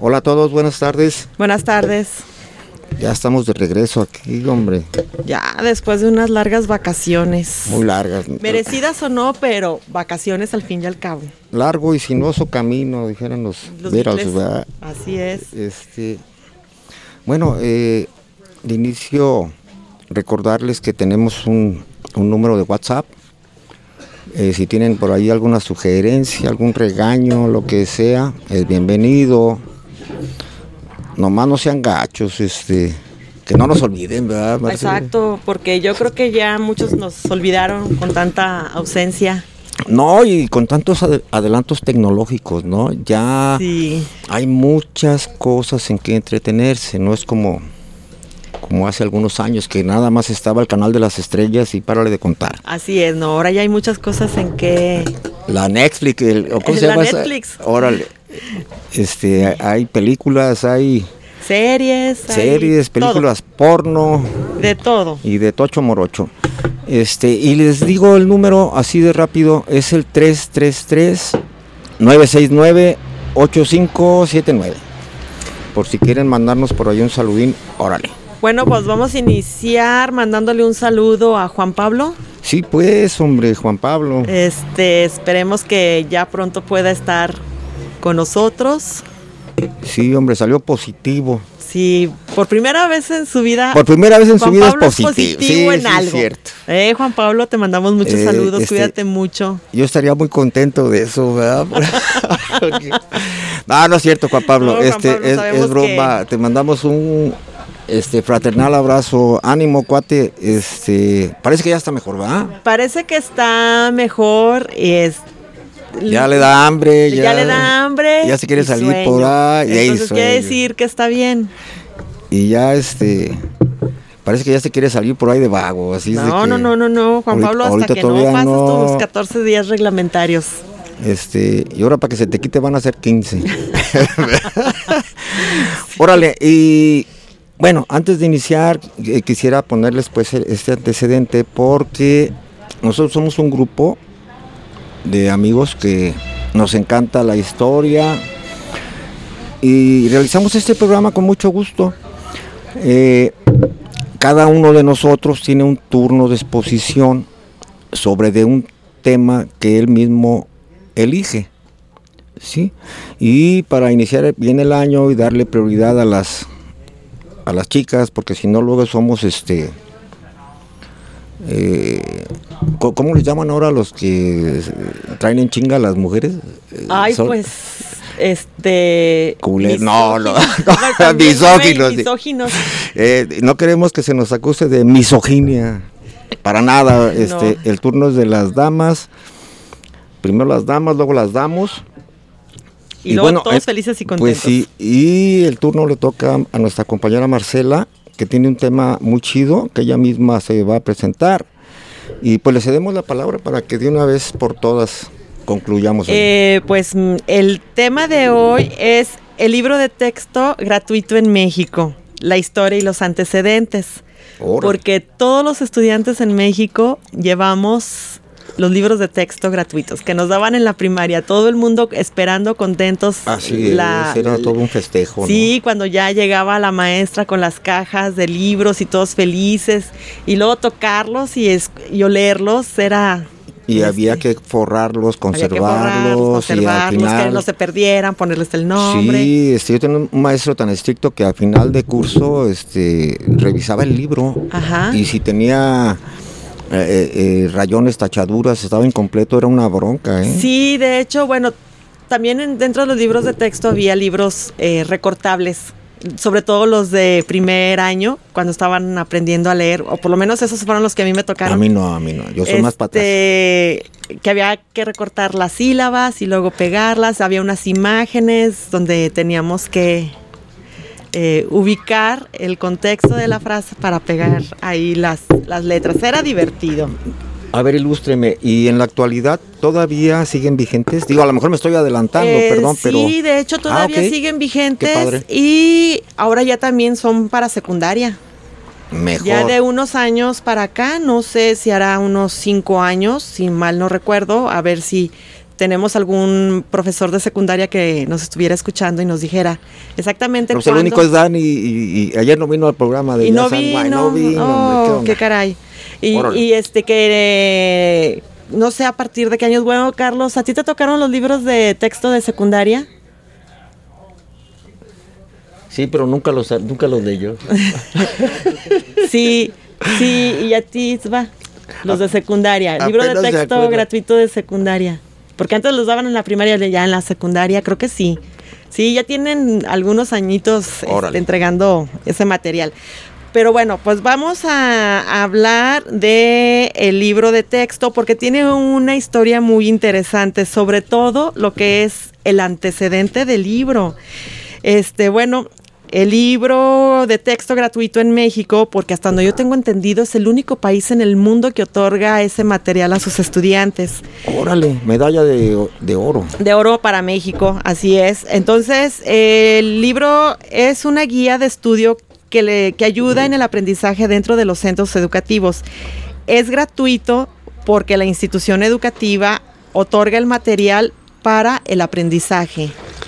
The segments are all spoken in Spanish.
Hola a todos, buenas tardes. Buenas tardes. Ya estamos de regreso aquí, hombre. Ya después de unas largas vacaciones. Muy largas. Merecidas o no, pero vacaciones al fin y al cabo. Largo y sinuoso camino, dijeron los Beatles, ¿verdad? Así es. Bueno, de inicio recordarles que tenemos un número de WhatsApp. Si tienen por ahí alguna sugerencia, algún regaño, lo que sea, es bienvenido. Nomás no sean gachos, que no nos olviden, ¿verdad, Marcela? Exacto, porque yo creo que ya muchos nos olvidaron con tanta ausencia. No, y con tantos adelantos tecnológicos, ¿no? Ya sí. Hay muchas cosas en que entretenerse, no es como hace algunos años que nada más estaba el canal de las estrellas y párale de contar. Así es, no, ahora ya hay muchas cosas en que... La Netflix, ¿cómo se llama? Netflix. Órale. Hay películas, hay series, películas todo. Porno, de todo y de tocho morocho. Y les digo el número así de rápido, es el 333-969-8579. Por si quieren mandarnos por ahí un saludín, órale. Bueno, pues vamos a iniciar mandándole un saludo a Juan Pablo. Sí, pues, hombre, Juan Pablo. Esperemos que ya pronto pueda estar con nosotros. Sí, hombre, salió positivo. Sí, por primera vez en su vida. Por primera vez en su vida Pablo es positivo. Sí, en algo. Es cierto. Juan Pablo, te mandamos muchos saludos, cuídate mucho. Yo estaría muy contento de eso, ¿verdad? No es cierto, Juan Pablo. No, Juan Pablo, es broma. que... Te mandamos un fraternal abrazo. Ánimo, cuate. Parece que ya está mejor, ¿verdad? Parece que está mejor. Ya le da hambre. Ya le da hambre. Ya se quiere salir sueño. por ahí. Entonces quiere decir que está bien. Y ya parece que ya se quiere salir por ahí de vago. Así No, de que no, Juan Pablo, hasta que no pases tus 14 días reglamentarios. Y ahora para que se te quite van a ser 15. Sí. Órale, y bueno, antes de iniciar, quisiera ponerles pues este antecedente porque nosotros somos un grupo de amigos que nos encanta la historia y realizamos este programa con mucho gusto. Cada uno de nosotros tiene un turno de exposición sobre de un tema que él mismo elige, ¿sí? Y para iniciar bien el año y darle prioridad a las chicas, porque si no luego somos ¿cómo les llaman ahora los que traen en chinga a las mujeres? Ay, pues misóginos. No queremos que se nos acuse de misoginia, para nada. No. El turno es de las damas, primero las damas, luego las damos. Y luego bueno, todos felices y contentos. Pues sí, y el turno le toca a nuestra compañera Marcela, que tiene un tema muy chido, que ella misma se va a presentar. Y pues le cedemos la palabra para que de una vez por todas concluyamos. Pues el tema de hoy es el libro de texto gratuito en México, la historia y los antecedentes. Porque todos los estudiantes en México llevamos los libros de texto gratuitos que nos daban en la primaria, todo el mundo esperando, contentos. Así era todo un festejo. Sí, ¿no? Cuando ya llegaba la maestra con las cajas de libros y todos felices, y luego tocarlos y olerlos era... Y había que forrarlos, conservarlos, y al final... que no se perdieran, ponerles el nombre. Sí, yo tenía un maestro tan estricto que al final de curso revisaba el libro. Ajá. Y si tenía rayones, tachaduras, estaba incompleto, era una bronca, ¿eh? Sí, de hecho, bueno, también dentro de los libros de texto había libros recortables, sobre todo los de primer año, cuando estaban aprendiendo a leer, o por lo menos esos fueron los que a mí me tocaron. A mí no, yo soy más patas. Que había que recortar las sílabas y luego pegarlas, había unas imágenes donde teníamos que ubicar el contexto de la frase para pegar ahí las letras. Era divertido. A ver, ilústreme, ¿y en la actualidad todavía siguen vigentes? Digo, a lo mejor me estoy adelantando, perdón, pero... Sí, de hecho todavía siguen vigentes. Qué padre. Y ahora ya también son para secundaria. Mejor. Ya de unos años para acá, no sé si hará unos 5 años, si mal no recuerdo, a ver si tenemos algún profesor de secundaria que nos estuviera escuchando y nos dijera exactamente cuándo. El único es Dani y ayer no vino al programa de no vino, qué caray. Y que no sé a partir de qué años. Bueno, Carlos, ¿a ti te tocaron los libros de texto de secundaria? Sí, pero nunca los leí yo. Sí, y a ti, los de secundaria, libro de texto gratuito de secundaria. Porque antes los daban en la primaria, ya en la secundaria, creo que sí. Sí, ya tienen algunos añitos entregando ese material. Pero bueno, pues vamos a hablar de el libro de texto porque tiene una historia muy interesante, sobre todo lo que es el antecedente del libro. Bueno, el libro de texto gratuito en México, porque hasta donde yo tengo entendido es el único país en el mundo que otorga ese material a sus estudiantes. Órale, medalla de oro. De oro para México, así es. Entonces, el libro es una guía de estudio que ayuda en el aprendizaje dentro de los centros educativos. Es gratuito porque la institución educativa otorga el material para el aprendizaje.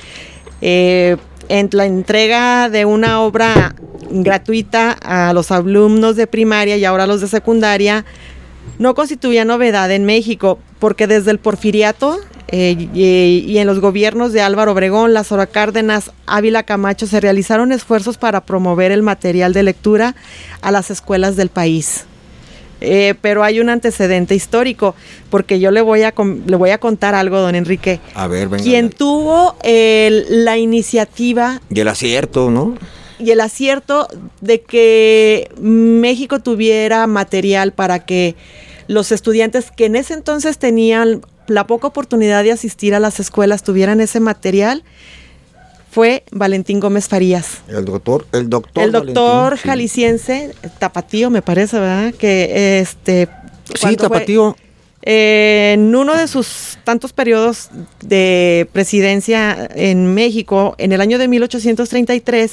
En la entrega de una obra gratuita a los alumnos de primaria y ahora a los de secundaria no constituía novedad en México, porque desde el Porfiriato y en los gobiernos de Álvaro Obregón, Lázaro Cárdenas, Ávila Camacho se realizaron esfuerzos para promover el material de lectura a las escuelas del país. Pero hay un antecedente histórico, porque yo le voy a contar algo, don Enrique. A ver, venga. Quien tuvo la iniciativa... Y el acierto, ¿no? Y el acierto de que México tuviera material para que los estudiantes que en ese entonces tenían la poca oportunidad de asistir a las escuelas tuvieran ese material, fue Valentín Gómez Farías. El doctor Valentín, jalisciense, tapatío me parece, ¿verdad? Que sí, tapatío. En uno de sus tantos periodos de presidencia en México, en el año de 1833,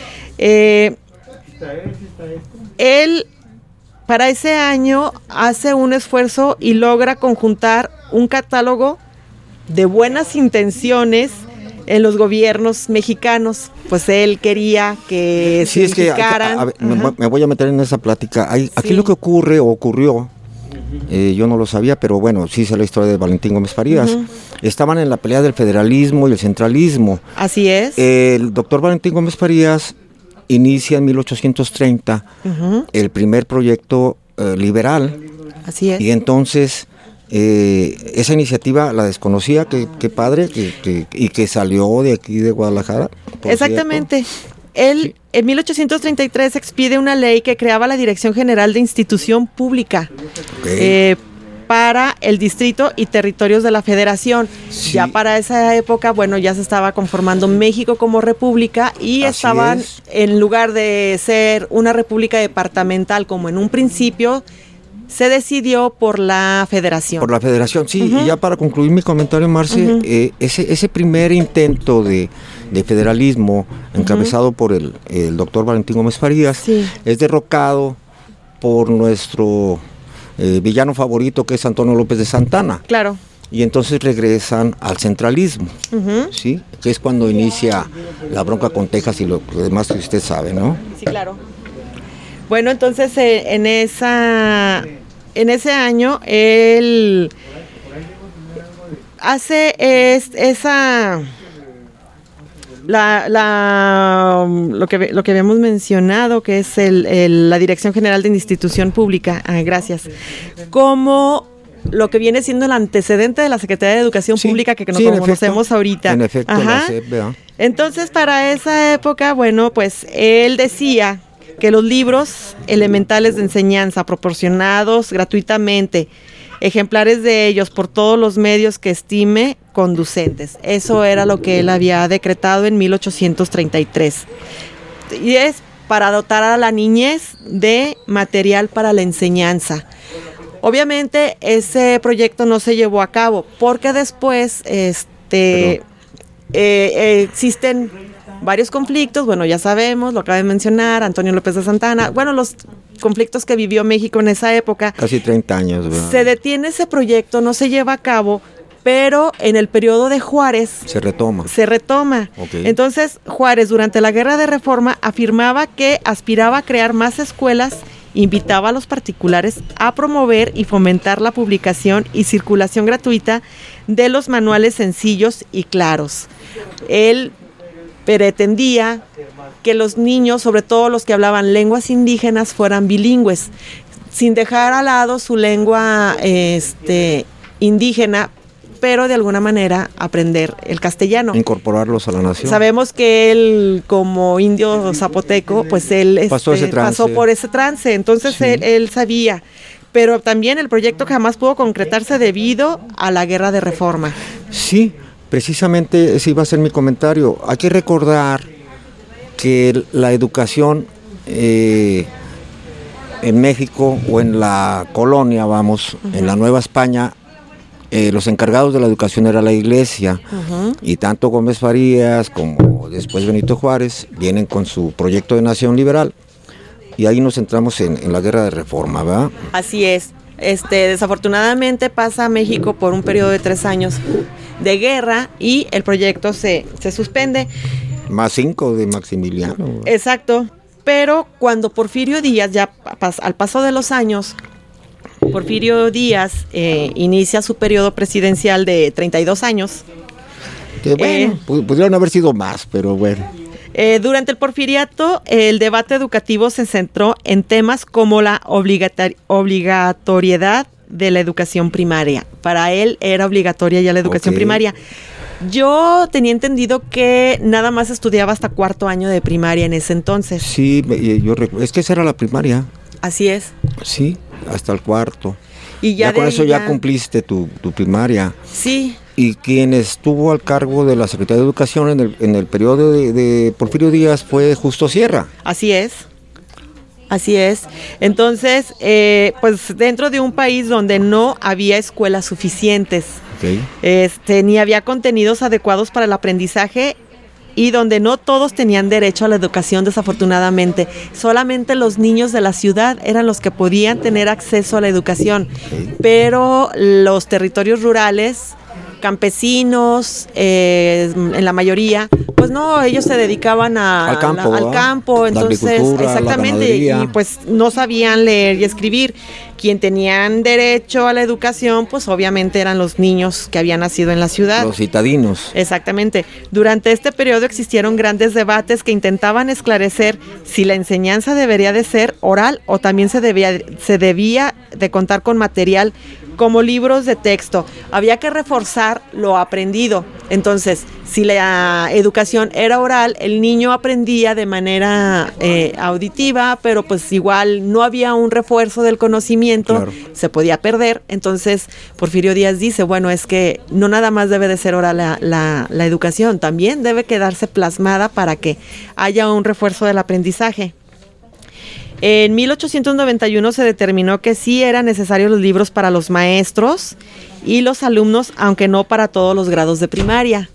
él para ese año hace un esfuerzo y logra conjuntar un catálogo de buenas intenciones en los gobiernos mexicanos. Pues él quería que se identificaran. Me voy a meter en esa plática. Aquí lo que ocurrió, yo no lo sabía, pero bueno, sí sé la historia de Valentín Gómez Farías. Estaban en la pelea del federalismo y el centralismo. Así es. El doctor Valentín Gómez Farías inicia en 1830 el primer proyecto liberal. Así es. Y entonces... esa iniciativa la desconocía, qué padre, y que salió de aquí de Guadalajara. Exactamente. Él en 1833 expide una ley que creaba la Dirección General de Institución Pública para el distrito y territorios de la Federación. Sí. Ya para esa época, bueno, ya se estaba conformando México como república y estaban, en lugar de ser una república departamental como en un principio, se decidió por la federación. Por la federación, sí. Y ya para concluir mi comentario, Marce, ese primer intento de federalismo encabezado por el doctor Valentín Gómez Farías es derrocado por nuestro villano favorito, que es Antonio López de Santana. Claro. Y entonces regresan al centralismo, ¿sí? Que es cuando inicia la bronca con Texas y lo demás que usted sabe, ¿no? Sí, claro. Bueno, entonces en ese año él hace lo que habíamos mencionado, que es la Dirección General de Institución Pública, gracias, como lo que viene siendo el antecedente de la Secretaría de Educación Pública que conocemos ahorita. En efecto, la SEP, ¿verdad? Entonces, para esa época, bueno, pues él decía que los libros elementales de enseñanza proporcionados gratuitamente, ejemplares de ellos por todos los medios que estime conducentes. Eso era lo que él había decretado en 1833. Y es para dotar a la niñez de material para la enseñanza. Obviamente ese proyecto no se llevó a cabo porque después existen varios conflictos, bueno, ya sabemos, lo acaba de mencionar Antonio López de Santana, bueno, los conflictos que vivió México en esa época. Casi 30 años, ¿verdad? Se detiene ese proyecto, no se lleva a cabo pero en el periodo de Juárez Se retoma. Okay. Entonces, Juárez, durante la Guerra de Reforma, afirmaba que aspiraba a crear más escuelas, invitaba a los particulares a promover y fomentar la publicación y circulación gratuita de los manuales sencillos y claros. Él pretendía que los niños, sobre todo los que hablaban lenguas indígenas, fueran bilingües, sin dejar al lado su lengua indígena, pero de alguna manera aprender el castellano. Incorporarlos a la nación. Sabemos que él, como indio zapoteco, pues él pasó por ese trance, entonces sí. él sabía. Pero también el proyecto jamás pudo concretarse debido a la Guerra de Reforma. Sí, precisamente ese iba a ser mi comentario. Hay que recordar que la educación en México o en la colonia, en la Nueva España, los encargados de la educación era la Iglesia, y tanto Gómez Farías como después Benito Juárez vienen con su proyecto de nación liberal, y ahí nos centramos en la Guerra de Reforma, ¿verdad? Así es. Desafortunadamente pasa México por un periodo de 3 años de guerra y el proyecto se suspende. Más 5 de Maximiliano. Exacto, pero cuando Porfirio Díaz, ya al paso de los años, Porfirio Díaz inicia su periodo presidencial de 32 años. Que bueno, pudieron haber sido más, pero bueno. Durante el porfiriato, el debate educativo se centró en temas como la obligatoriedad de la educación primaria. Para él era obligatoria ya la educación primaria. Yo tenía entendido que nada más estudiaba hasta 4º año de primaria en ese entonces. Sí, es que esa era la primaria. Así es. Sí, hasta el 4º. Y ya con eso ya cumpliste tu primaria. Sí. Y quien estuvo al cargo de la Secretaría de Educación en el periodo de Porfirio Díaz fue Justo Sierra. Así es. Así es. Entonces, pues dentro de un país donde no había escuelas suficientes, ni había contenidos adecuados para el aprendizaje, y donde no todos tenían derecho a la educación, desafortunadamente. Solamente los niños de la ciudad eran los que podían tener acceso a la educación, pero los territorios rurales, campesinos, en la mayoría, pues no, ellos se dedicaban al campo, entonces, exactamente, y pues no sabían leer y escribir. Quien tenían derecho a la educación, pues obviamente eran los niños que habían nacido en la ciudad. Los citadinos. Exactamente. Durante este periodo existieron grandes debates que intentaban esclarecer si la enseñanza debería de ser oral o también se debía de contar con material como libros de texto. Había que reforzar lo aprendido. Entonces, si la educación era oral, el niño aprendía de manera auditiva, pero pues igual no había un refuerzo del conocimiento, claro. Se podía perder. Entonces, Porfirio Díaz dice, bueno, es que no nada más debe de ser oral la educación, también debe quedarse plasmada para que haya un refuerzo del aprendizaje. En 1891 se determinó que sí eran necesarios los libros para los maestros y los alumnos, aunque no para todos los grados de primaria.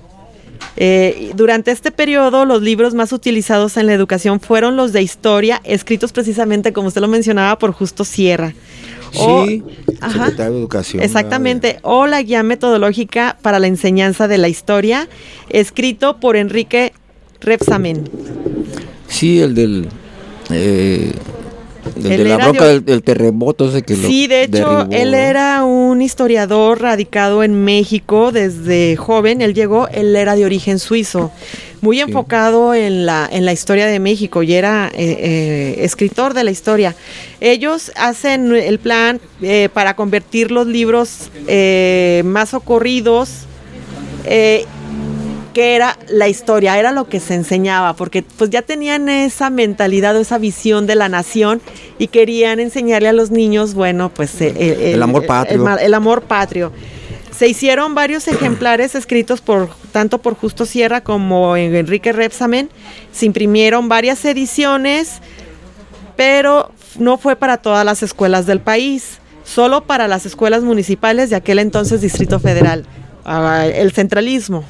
Durante este periodo, los libros más utilizados en la educación fueron los de historia, escritos precisamente, como usted lo mencionaba, por Justo Sierra. Secretario de Educación. Exactamente, o la guía metodológica para la enseñanza de la historia, escrito por Enrique Rebsamen. Sí, el de la roca del terremoto ese que sí, de hecho, derribó. Él era un historiador radicado en México desde joven. Él era de origen suizo, muy enfocado en la historia de México, y era escritor de la historia. Ellos hacen el plan para convertir los libros más socorridos, que era la historia, era lo que se enseñaba, porque pues ya tenían esa mentalidad o esa visión de la nación y querían enseñarle a los niños, bueno, pues el amor patrio. El amor patrio. Se hicieron varios ejemplares escritos tanto por Justo Sierra como Enrique Rebsamen. Se imprimieron varias ediciones, pero no fue para todas las escuelas del país, solo para las escuelas municipales de aquel entonces Distrito Federal, el centralismo.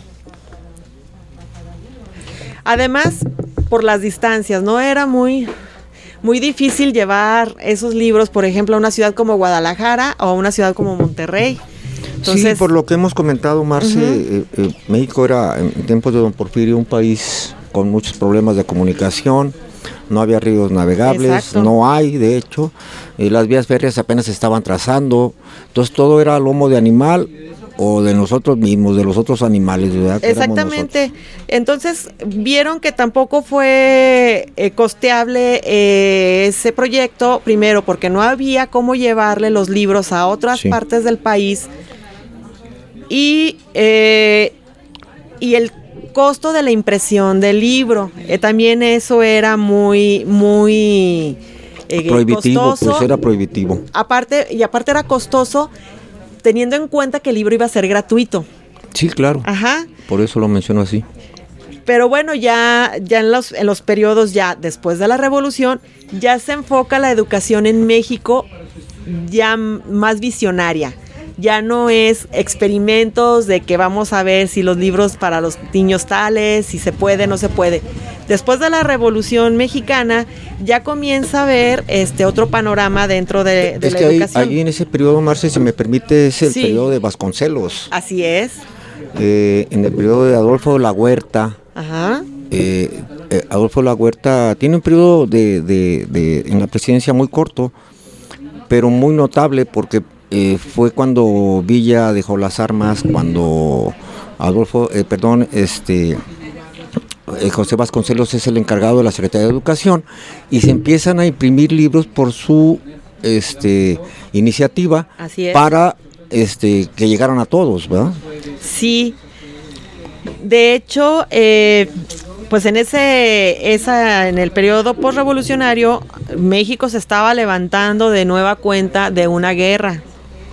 Además, por las distancias, no era muy difícil llevar esos libros, por ejemplo, a una ciudad como Guadalajara o a una ciudad como Monterrey. Entonces, sí, por lo que hemos comentado, Marce, México era en tiempos de don Porfirio un país con muchos problemas de comunicación, no había ríos navegables, exacto. no hay, de hecho, las vías férreas apenas se estaban trazando, entonces todo era lomo de animal o de nosotros mismos, de los otros animales, ¿verdad? Exactamente. Entonces vieron que tampoco fue costeable ese proyecto, primero porque no había cómo llevarle los libros a otras partes del país y el costo de la impresión del libro, también eso era muy prohibitivo, costoso. pues era prohibitivo. Aparte era costoso, teniendo en cuenta que el libro iba a ser gratuito. Sí, claro. Ajá. Por eso lo menciono así. Pero bueno, ya en los periodos ya después de la Revolución, ya se enfoca la educación en México ya más visionaria. Ya no es experimentos de que vamos a ver si los libros para los niños tales, si se puede, no se puede. Después de la Revolución Mexicana, ya comienza a ver otro panorama dentro de la educación. Ahí en ese periodo, Marce, si me permite, es el periodo de Vasconcelos. Así es. En el periodo de Adolfo de la Huerta. Ajá. Adolfo de la Huerta tiene un periodo en la presidencia muy corto, pero muy notable porque fue cuando Villa dejó las armas, cuando José Vasconcelos es el encargado de la Secretaría de Educación y se empiezan a imprimir libros por su iniciativa. Así es. Para que llegaran a todos, ¿verdad? Sí. De hecho, pues en el periodo postrevolucionario, México se estaba levantando de nueva cuenta de una guerra.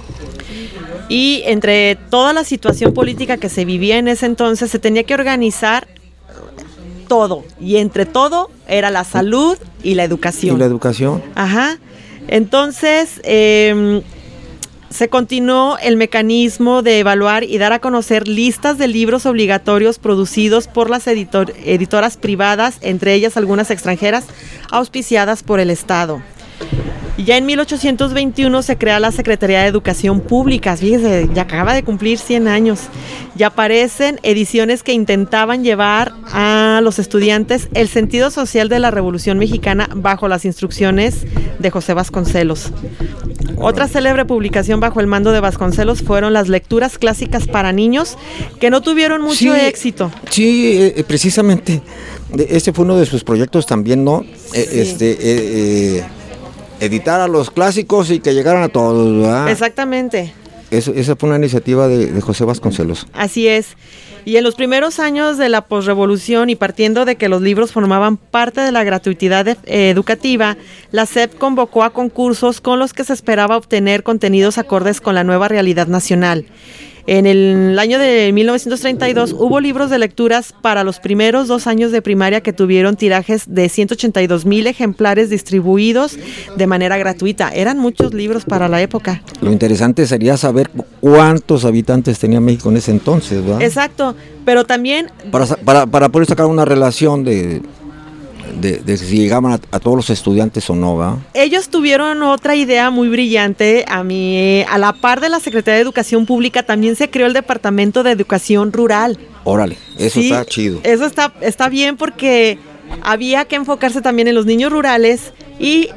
Y entre toda la situación política que se vivía en ese entonces, se tenía que organizar todo. Y entre todo era la salud y la educación. Y la educación. Ajá. Entonces, se continuó el mecanismo de evaluar y dar a conocer listas de libros obligatorios producidos por las editoras privadas, entre ellas algunas extranjeras, auspiciadas por el Estado. Y ya en 1821 se crea la Secretaría de Educación Pública, fíjese, ya acaba de cumplir 100 años. Y aparecen ediciones que intentaban llevar a los estudiantes el sentido social de la Revolución Mexicana bajo las instrucciones de José Vasconcelos. Otra célebre publicación bajo el mando de Vasconcelos fueron las lecturas clásicas para niños, que no tuvieron mucho éxito. Sí, precisamente, este fue uno de sus proyectos también, ¿no? Sí. Editar a los clásicos y que llegaran a todos, ¿verdad? Exactamente. Esa fue una iniciativa de José Vasconcelos. Así es. Y en los primeros años de la posrevolución y partiendo de que los libros formaban parte de la gratuidad educativa, la SEP convocó a concursos con los que se esperaba obtener contenidos acordes con la nueva realidad nacional. En el año de 1932 hubo libros de lecturas para los primeros 2 años de primaria que tuvieron tirajes de 182,000 ejemplares distribuidos de manera gratuita. Eran muchos libros para la época. Lo interesante sería saber cuántos habitantes tenía México en ese entonces, ¿verdad? Exacto, pero también... Para poder sacar una relación de si llegaban a todos los estudiantes o no, ¿verdad? Ellos tuvieron otra idea muy brillante. A la par de la Secretaría de Educación Pública también se creó el Departamento de Educación Rural. Órale, eso sí, está chido. Eso está bien porque había que enfocarse también en los niños rurales y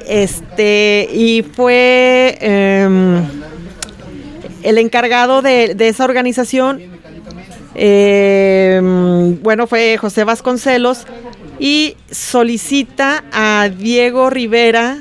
fue el encargado de esa organización, fue José Vasconcelos. Y solicita a Diego Rivera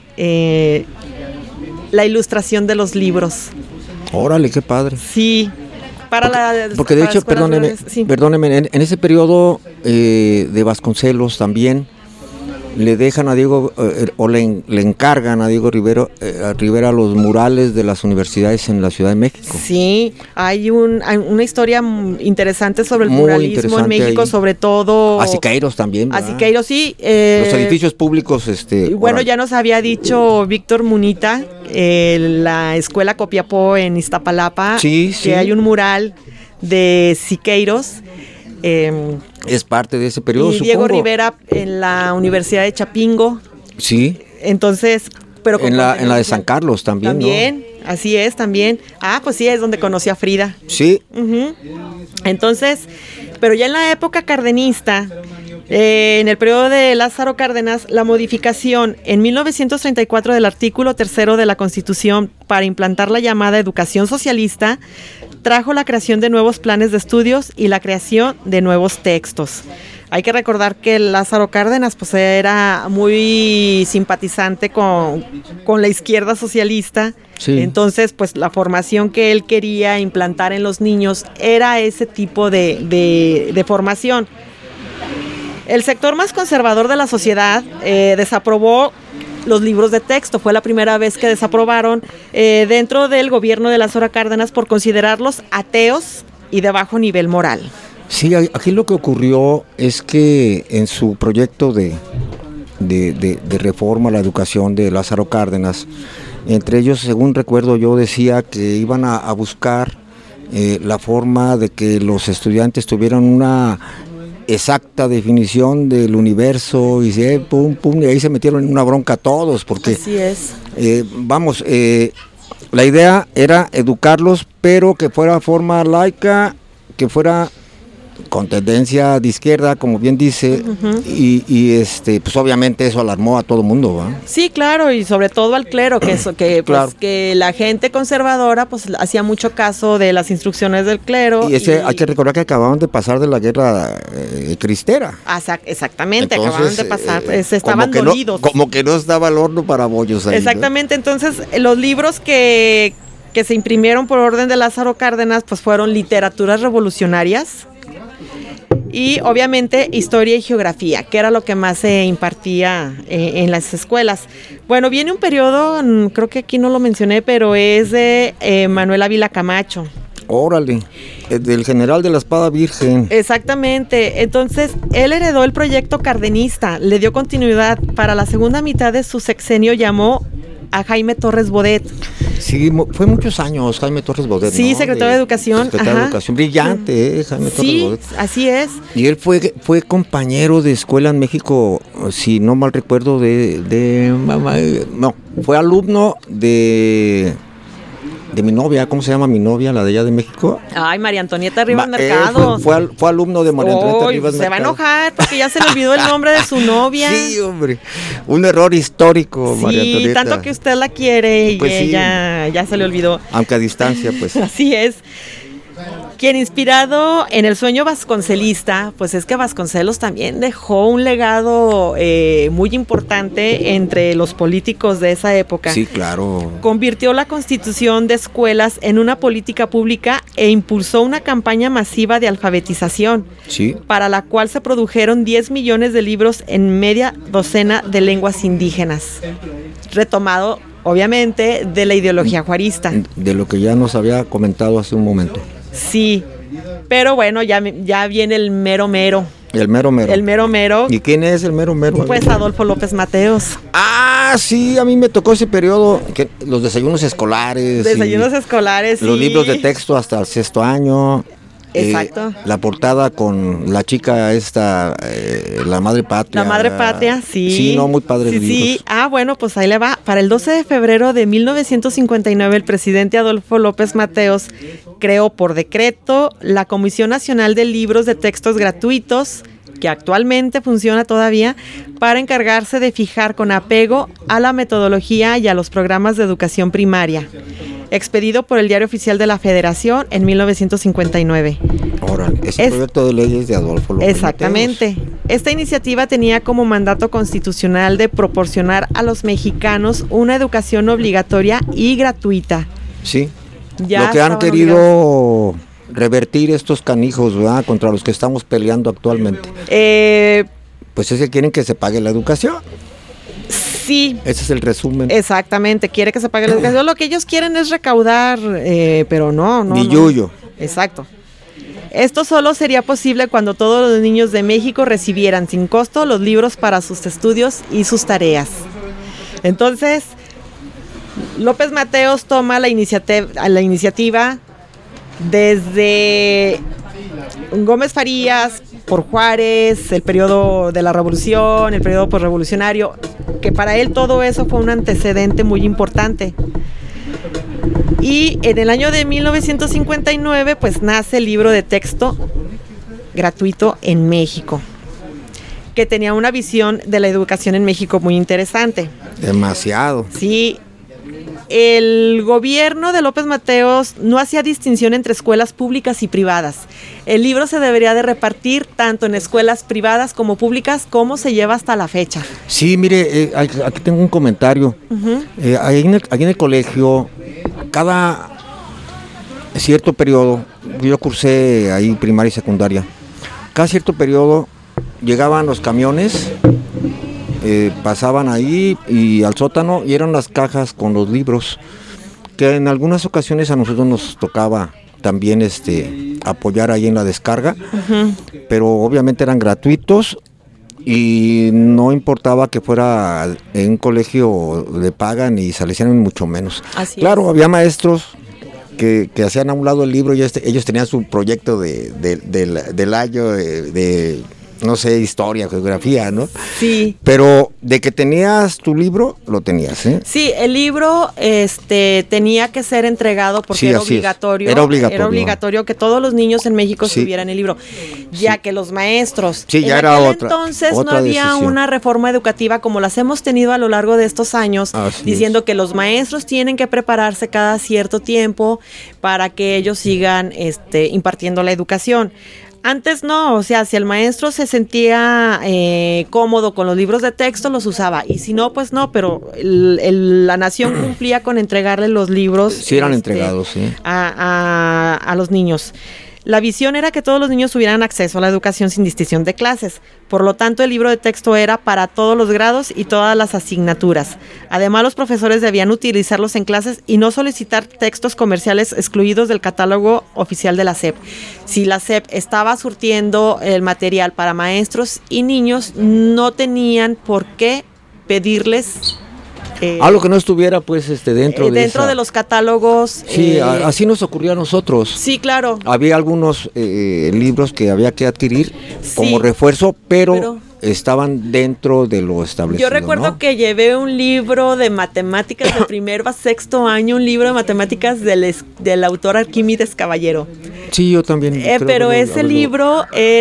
la ilustración de los libros. Órale, qué padre. Sí. Porque de hecho, perdóneme, en ese periodo de Vasconcelos también le dejan a Diego, le encargan a Diego Rivera los murales de las universidades en la Ciudad de México. Sí, hay una historia interesante sobre el muralismo en México, ahí. Sobre todo... A Siqueiros también, ¿verdad? A Siqueiros, sí. Los edificios públicos, Bueno, ya nos había dicho Víctor Munita, la Escuela Copiapó en Iztapalapa, que hay un mural de Siqueiros. Es parte de ese periodo, y Diego Rivera en la Universidad de Chapingo. Sí. Entonces, pero en la de San Carlos también. También, así es también. Ah, pues sí, es donde conoció a Frida. Sí. Entonces, pero ya en la época cardenista, en el periodo de Lázaro Cárdenas, la modificación en 1934 del artículo 3 de la Constitución para implantar la llamada educación socialista trajo la creación de nuevos planes de estudios y la creación de nuevos textos. Hay que recordar que Lázaro Cárdenas pues era muy simpatizante con la izquierda socialista. Sí. Entonces, pues la formación que él quería implantar en los niños era ese tipo de formación. El sector más conservador de la sociedad desaprobó los libros de texto. Fue la primera vez que desaprobaron dentro del gobierno de Lázaro Cárdenas por considerarlos ateos y de bajo nivel moral. Sí, aquí lo que ocurrió es que en su proyecto de reforma a la educación de Lázaro Cárdenas, entre ellos, según recuerdo yo, decía que iban a buscar la forma de que los estudiantes tuvieran una exacta definición del universo y y ahí se metieron en una bronca todos, porque así es. La idea era educarlos, pero que fuera forma laica, que fuera con tendencia de izquierda, como bien dice, y pues obviamente eso alarmó a todo el mundo, ¿va? Sí, claro, y sobre todo al clero, claro. Que la gente conservadora pues hacía mucho caso de las instrucciones del clero. Y hay que recordar que acababan de pasar de la guerra cristera. Exactamente. Entonces, acababan de pasar, estaban como dolidos. Como que no estaba el horno para bollos ahí. Exactamente, ¿no? Entonces los libros que se imprimieron por orden de Lázaro Cárdenas pues fueron literaturas revolucionarias y obviamente historia y geografía, que era lo que más se impartía en las escuelas. Bueno, viene un periodo, creo que aquí no lo mencioné, pero es de Manuel Ávila Camacho. Órale, del general de la Espada Virgen. Exactamente, entonces él heredó el proyecto cardenista, le dio continuidad. Para la segunda mitad de su sexenio llamó a Jaime Torres Bodet. Sí, fue muchos años Jaime Torres Bodet. Sí, ¿no? Secretario de Educación. Secretario de Educación, brillante, Jaime Torres Bodet. Sí, así es. Y él fue compañero de escuela en México, si no mal recuerdo, fue alumno de mi novia. ¿Cómo se llama mi novia, la de allá de México? Ay, María Antonieta Rivas Mercado. Fue alumno de María Antonieta Rivas Mercado. Se va a enojar porque ya se le olvidó el nombre de su novia. Sí, hombre, un error histórico, María Antonieta. Sí, tanto que usted la quiere y pues ella ya se le olvidó. Aunque a distancia, pues. Así es. Quien, inspirado en el sueño vasconcelista, pues es que Vasconcelos también dejó un legado muy importante entre los políticos de esa época. Sí, claro. Convirtió la constitución de escuelas en una política pública e impulsó una campaña masiva de alfabetización, sí, para la cual se produjeron 10 millones de libros en media docena de lenguas indígenas, retomado obviamente de la ideología juarista. De lo que ya nos había comentado hace un momento. Sí, pero bueno, ya viene el mero mero. El mero mero. El mero mero. ¿Y quién es el mero mero? Pues Adolfo López Mateos. Ah, sí, a mí me tocó ese periodo, los desayunos escolares. Desayunos escolares, los libros de texto hasta el 6º año. Exacto. La portada con la chica esta, la Madre Patria. La Madre Patria, sí. Sí, no, muy padres libros. Sí, bueno, pues ahí le va. Para el 12 de febrero de 1959, el presidente Adolfo López Mateos creó por decreto la Comisión Nacional de Libros de Textos Gratuitos, que actualmente funciona todavía, para encargarse de fijar con apego a la metodología y a los programas de educación primaria, expedido por el Diario Oficial de la Federación en 1959. Órale, ese proyecto de ley es de Adolfo López Exactamente. Mateos. Esta iniciativa tenía como mandato constitucional de proporcionar a los mexicanos una educación obligatoria y gratuita. Sí, lo que han querido revertir estos canijos, ¿verdad?, contra los que estamos peleando actualmente. Pues es que quieren que se pague la educación. Sí. Ese es el resumen. Exactamente, quiere que se pague la educación. Lo que ellos quieren es recaudar, pero no. Ni yuyo. Exacto. Esto solo sería posible cuando todos los niños de México recibieran sin costo los libros para sus estudios y sus tareas. Entonces, López Mateos toma la iniciativa desde Gómez Farías, por Juárez, el periodo de la Revolución, el periodo posrevolucionario, que para él todo eso fue un antecedente muy importante. Y en el año de 1959, pues nace el libro de texto gratuito en México, que tenía una visión de la educación en México muy interesante. Demasiado. Sí. El gobierno de López Mateos no hacía distinción entre escuelas públicas y privadas. El libro se debería de repartir tanto en escuelas privadas como públicas, como se lleva hasta la fecha. Sí, mire, aquí tengo un comentario. Ahí en el colegio, cada cierto periodo, yo cursé ahí primaria y secundaria, cada cierto periodo llegaban los camiones, pasaban ahí y al sótano, y eran las cajas con los libros, que en algunas ocasiones a nosotros nos tocaba también apoyar ahí en la descarga, pero obviamente eran gratuitos y no importaba que fuera en un colegio de paga ni salesiano, mucho menos. Así claro, es. había maestros que hacían a un lado el libro y ellos tenían su proyecto del año de no sé, historia, geografía, ¿no? Sí. Pero de que tenías tu libro, lo tenías, ¿eh? Sí, el libro tenía que ser entregado porque Sí, era así es. obligatorio. Era obligatorio. Era obligatorio que todos los niños en México Sí. tuvieran el libro, ya Sí. que los maestros. Sí, ya en era aquel otra entonces no había decisión. una reforma educativa como las hemos tenido a lo largo de estos años, Así diciendo es. que los maestros tienen que prepararse cada cierto tiempo para que ellos sigan impartiendo la educación. Antes no, o sea, si el maestro se sentía cómodo con los libros de texto, los usaba, y si no, pues no, pero la nación cumplía con entregarle los libros. Sí, eran entregados, sí. A los niños. La visión era que todos los niños tuvieran acceso a la educación sin distinción de clases. Por lo tanto, el libro de texto era para todos los grados y todas las asignaturas. Además, los profesores debían utilizarlos en clases y no solicitar textos comerciales excluidos del catálogo oficial de la SEP. Si la SEP estaba surtiendo el material para maestros y niños, no tenían por qué pedirles algo que no estuviera pues dentro de los catálogos. Sí, así nos ocurrió a nosotros. Sí, claro. Había algunos libros que había que adquirir como Sí, refuerzo, pero estaban dentro de lo establecido. Yo recuerdo, ¿no?, que llevé un libro de matemáticas de primero a sexto año, un libro de matemáticas del autor Arquímedes Caballero. Sí, yo también. Pero ese libro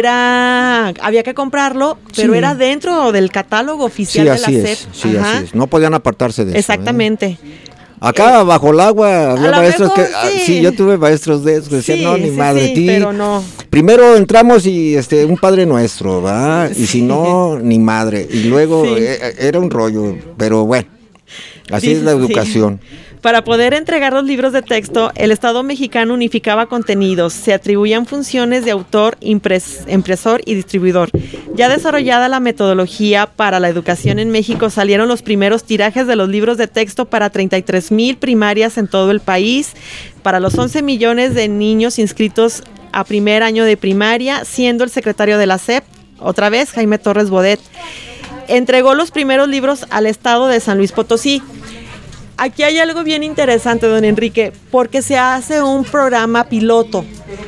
había que comprarlo, pero sí, era dentro del catálogo oficial de la SEP. Sí, así es. No podían apartarse de eso. Exactamente. Acá bajo el agua había maestros mejor, que sí, yo tuve maestros de esos que decían, no, ni madre, sí, pero no. Primero entramos y un Padre Nuestro, ¿va? Y si no, ni madre. Y luego era un rollo, pero bueno, así es la educación. Para poder entregar los libros de texto, el Estado mexicano unificaba contenidos, se atribuían funciones de autor, impresor y distribuidor. Ya desarrollada la metodología para la educación en México, salieron los primeros tirajes de los libros de texto para 33,000 primarias en todo el país, para los 11 millones de niños inscritos a primer año de primaria, siendo el secretario de la SEP, otra vez, Jaime Torres Bodet. Entregó los primeros libros al estado de San Luis Potosí. Aquí hay algo bien interesante, don Enrique, porque se hace un programa piloto.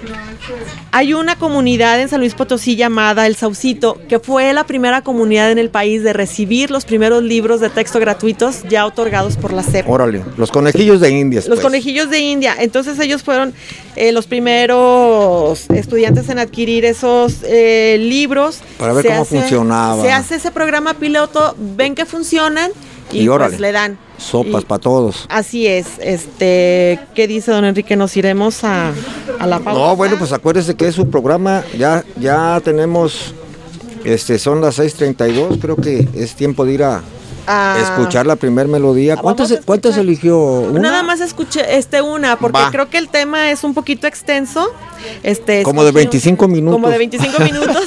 Hay una comunidad en San Luis Potosí llamada El Saucito, que fue la primera comunidad en el país de recibir los primeros libros de texto gratuitos ya otorgados por la SEP. Órale, los conejillos de India. Los conejillos de India. Entonces ellos fueron los primeros estudiantes en adquirir esos libros. Para ver cómo funcionaba. Se hace ese programa piloto, ven que funcionan y pues le dan. Sopas para todos. Así es. ¿Qué dice don Enrique? ¿Nos iremos a la pausa? No, bueno, pues acuérdese que es su programa. Ya tenemos, son las 6:32. Creo que es tiempo de ir a escuchar la primer melodía. ¿Cuántas eligió? ¿Una? Nada más escuché una, porque creo que el tema es un poquito extenso. Como de 25 minutos. Como de 25 minutos.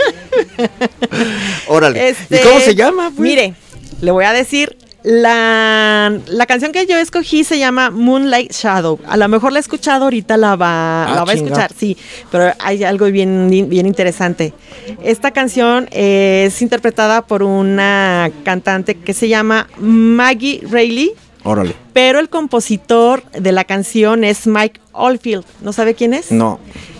Órale. ¿Y cómo se llama? Pues? Mire, le voy a decir. La canción que yo escogí se llama Moonlight Shadow. A lo mejor la he escuchado, ahorita la va a escuchar, sí, pero hay algo bien interesante. Esta canción es interpretada por una cantante que se llama Maggie Reilly. Órale. Pero el compositor de la canción es Mike Oldfield. ¿No sabe quién es? No.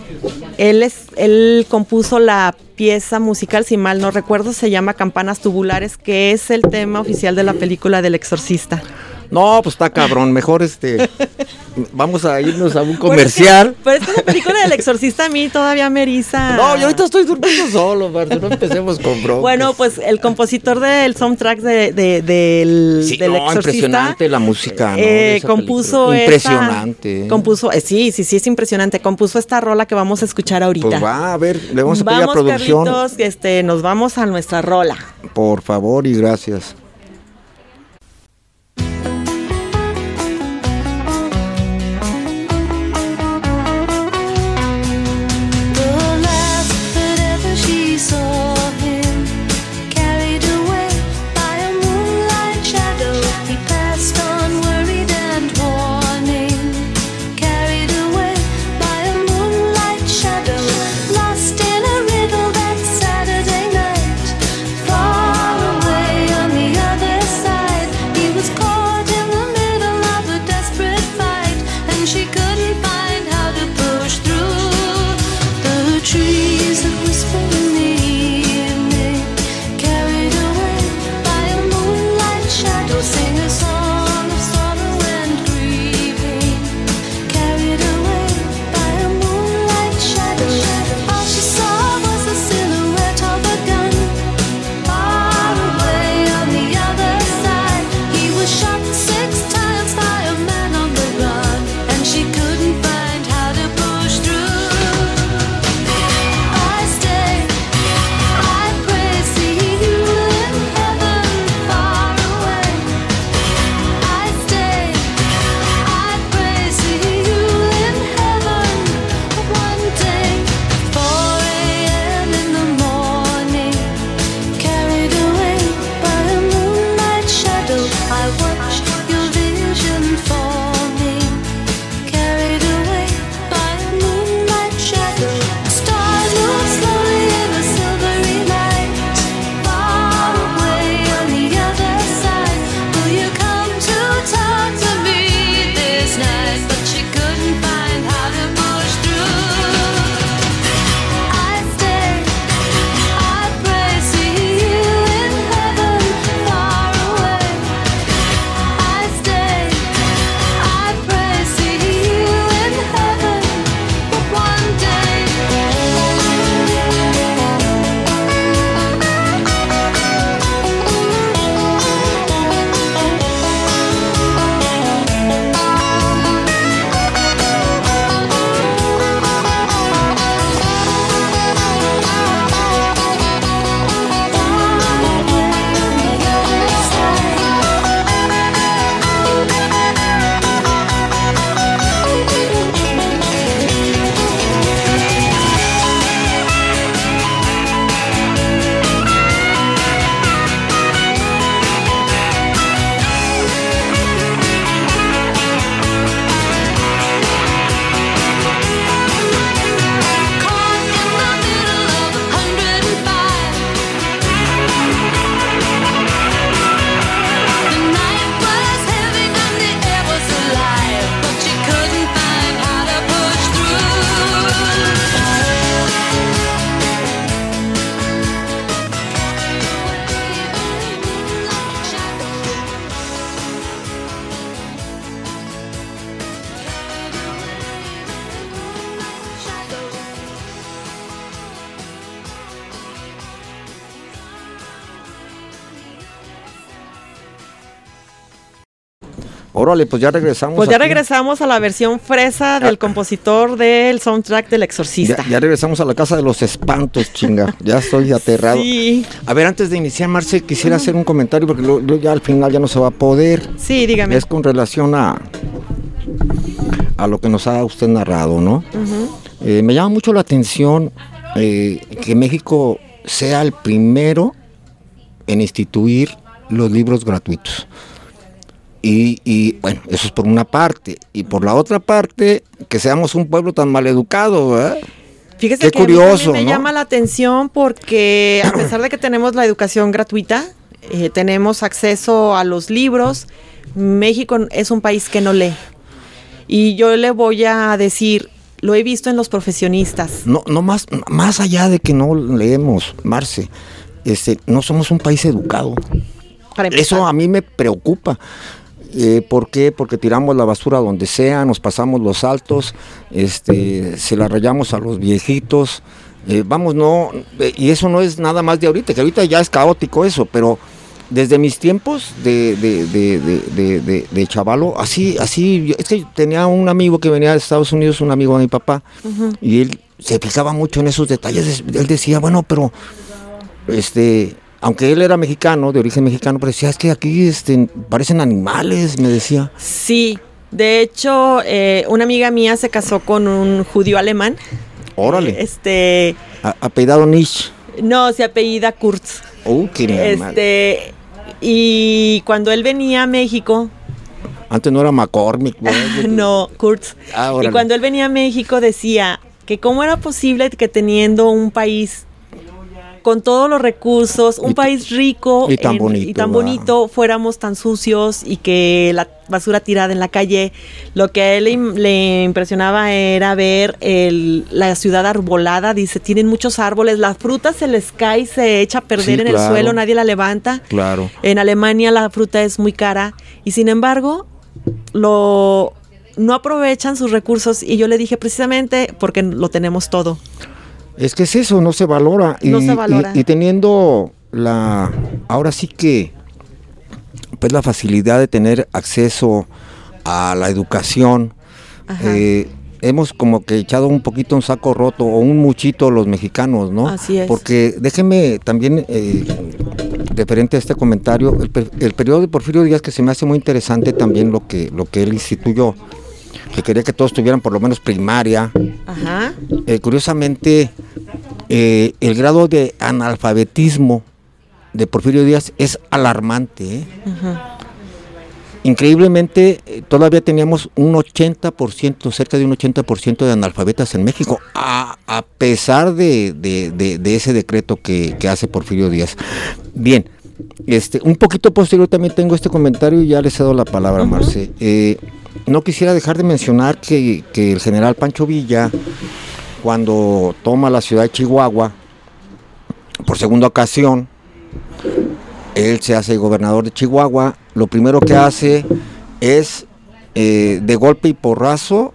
Él compuso la pieza musical, si mal no recuerdo, se llama Campanas Tubulares, que es el tema oficial de la película del Exorcista. No, pues está cabrón, mejor vamos a irnos a un comercial. Pero es que la película del Exorcista a mí todavía me eriza. No, yo ahorita estoy durmiendo solo, Marce, no empecemos con broncas. Bueno, pues el compositor del soundtrack del Exorcista. Impresionante la música, ¿no? Compuso impresionante. Sí, es impresionante. Compuso esta rola que vamos a escuchar ahorita. Pues va, a ver, le vamos a pedir a producción. Carlitos, nos vamos a nuestra rola. Por favor y gracias. Órale, pues ya regresamos. Pues ya regresamos a la versión fresa del compositor del soundtrack del Exorcista. Ya regresamos a la casa de los espantos, chinga. Ya estoy aterrado. Sí. A ver, antes de iniciar, Marce, quisiera hacer un comentario porque ya al final ya no se va a poder. Sí, dígame. Es con relación a lo que nos ha usted narrado, ¿no? Uh-huh. Me llama mucho la atención que México sea el primero en instituir los libros gratuitos. Y bueno, eso es por una parte. Y por la otra parte, que seamos un pueblo tan maleducado, ¿verdad? Fíjese qué que curioso, a mí me llama la atención porque a pesar de que tenemos la educación gratuita, tenemos acceso a los libros, México es un país que no lee. Y yo le voy a decir, lo he visto en los profesionistas. No más allá de que no leemos, Marce, no somos un país educado. Eso a mí me preocupa. ¿Por qué? Porque tiramos la basura donde sea, nos pasamos los altos, se la rayamos a los viejitos, y eso no es nada más de ahorita, que ahorita ya es caótico eso, pero desde mis tiempos de chavalo, así, es que tenía un amigo que venía de Estados Unidos, un amigo de mi papá, y él se fijaba mucho en esos detalles. Él decía, bueno, pero aunque él era mexicano, de origen mexicano, pero decía, es que aquí parecen animales, me decía. Sí, de hecho, una amiga mía se casó con un judío alemán. Órale. Apellidado Nisch. No, se apellida Kurz. Qué mal. Y cuando él venía a México... Antes no era McCormick. No, Kurz. Y cuando él venía a México decía que cómo era posible que teniendo un país con todos los recursos, un país rico y tan bonito, fuéramos tan sucios y que la basura tirada en la calle. Lo que a él le impresionaba era ver la ciudad arbolada. Dice, tienen muchos árboles, la fruta se les cae, se echa a perder en el suelo, nadie la levanta. Claro. En Alemania la fruta es muy cara y sin embargo no aprovechan sus recursos, y yo le dije precisamente porque lo tenemos todo. Es que es eso, no se valora. No se valora. Y teniendo ahora sí que, pues la facilidad de tener acceso a la educación, hemos como que echado un poquito un saco roto o un muchito los mexicanos, ¿no? Así es. Porque déjeme también, referente a este comentario, el periodo de Porfirio Díaz, que se me hace muy interesante también lo que él instituyó, que quería que todos tuvieran por lo menos primaria. Ajá. Curiosamente, el grado de analfabetismo de Porfirio Díaz es alarmante. Increíblemente, todavía teníamos un 80%, cerca de un 80% de analfabetas en México, a pesar de ese decreto que hace Porfirio Díaz. Bien, un poquito posterior también tengo este comentario y ya les cedo la palabra, Marce. No quisiera dejar de mencionar que el general Pancho Villa, cuando toma la ciudad de Chihuahua, por segunda ocasión, él se hace gobernador de Chihuahua. Lo primero que hace es, de golpe y porrazo,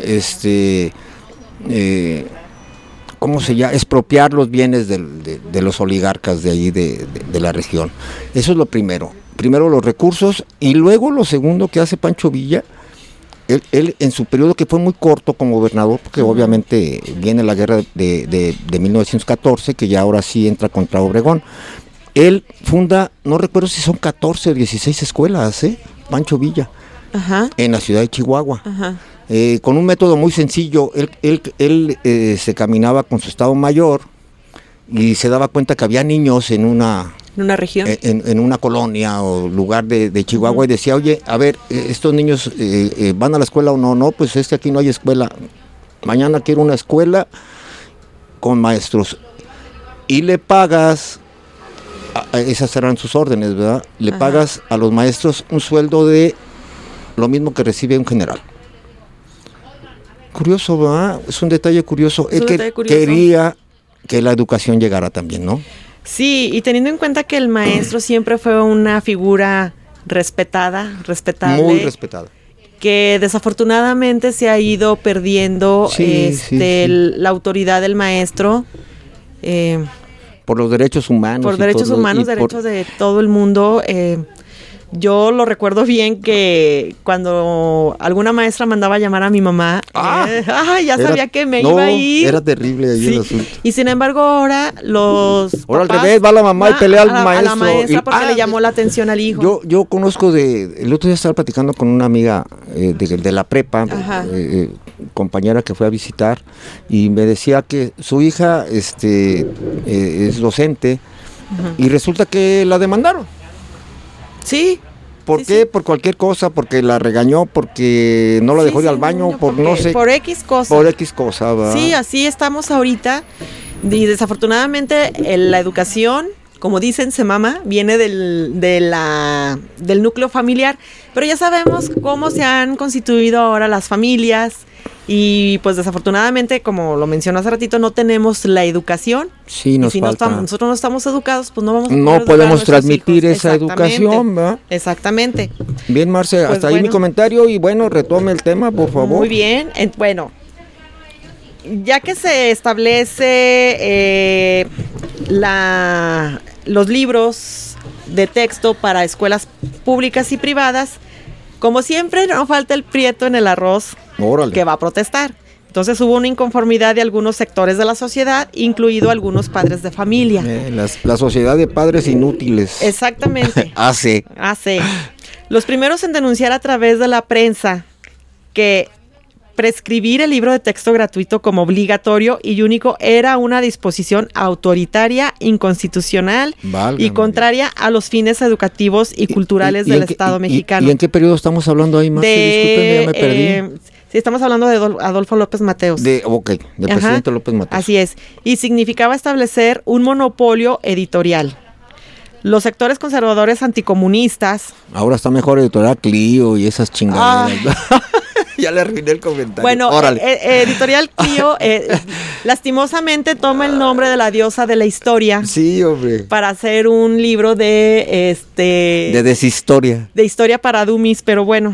¿cómo se llama? Expropiar los bienes de los oligarcas de allí, de la región. Eso es lo primero. Primero los recursos, y luego lo segundo que hace Pancho Villa. Él en su periodo, que fue muy corto como gobernador, porque obviamente viene la guerra de 1914, que ya ahora sí entra contra Obregón, él funda, no recuerdo si son 14 o 16 escuelas, Pancho Villa, en la ciudad de Chihuahua. Con un método muy sencillo. Él se caminaba con su estado mayor y se daba cuenta que había niños en una región, en una colonia o lugar de Chihuahua, y decía, oye, a ver, estos niños ¿van a la escuela o no? No, pues aquí no hay escuela. Mañana quiero una escuela con maestros. Y le pagas, esas eran sus órdenes, ¿verdad? Le pagas a los maestros un sueldo de lo mismo que recibe un general. Curioso, ¿verdad? Es un detalle curioso. Él quería que la educación llegara también, ¿no? Sí, y teniendo en cuenta que el maestro siempre fue una figura respetable. Muy respetada. Que desafortunadamente se ha ido perdiendo la autoridad del maestro. Por los derechos humanos. Por derechos humanos, derechos de todo el mundo. Yo lo recuerdo bien que cuando alguna maestra mandaba a llamar a mi mamá, ya sabía que me iba a ir. Era terrible ahí el asunto. Y sin embargo ahora Ahora al revés, va la mamá y pelea al maestro. A la maestra porque le llamó la atención al hijo. Yo conozco el otro día estaba platicando con una amiga de la prepa, compañera que fue a visitar, y me decía que su hija es docente, y resulta que la demandaron. Sí. ¿Por qué? Por cualquier cosa, porque la regañó, porque no la dejó ir al baño, no sé. Por X cosa. Por X cosa, ¿verdad? Sí, así estamos ahorita. Y desafortunadamente la educación, como dicen, se mama, viene del núcleo familiar. Pero ya sabemos cómo se han constituido ahora las familias. Y pues desafortunadamente, como lo mencioné hace ratito, no tenemos la educación. Sí, nos y si falta. nosotros no estamos educados, pues no vamos a No poder podemos educar a nuestros transmitir hijos. esa educación, ¿verdad? Exactamente. Bien, Marce, Pues hasta ahí mi comentario y bueno, retome el tema, por favor. Muy bien. Bueno, ya que se establece los libros de texto para escuelas públicas y privadas, como siempre, no falta el prieto en el arroz. Órale. Que va a protestar. Entonces hubo una inconformidad de algunos sectores de la sociedad, incluido algunos padres de familia. La sociedad de padres inútiles. Exactamente. Hace. Los primeros en denunciar a través de la prensa que prescribir el libro de texto gratuito como obligatorio y único era una disposición autoritaria, inconstitucional y contraria a los fines educativos y culturales del Estado mexicano. ¿Y en qué periodo estamos hablando ahí, Marce? Discúlpenme, ya me perdí. Sí, estamos hablando de Adolfo López Mateos. De presidente López Mateos. Así es. Y significaba establecer un monopolio editorial. Los sectores conservadores anticomunistas. Ahora está mejor Editorial Clio y esas chingaderas. Ya le arruiné el comentario. Bueno, Editorial Clio lastimosamente toma el nombre de la diosa de la historia. Sí, hombre. Para hacer un libro de de deshistoria. De historia para dummies, pero bueno.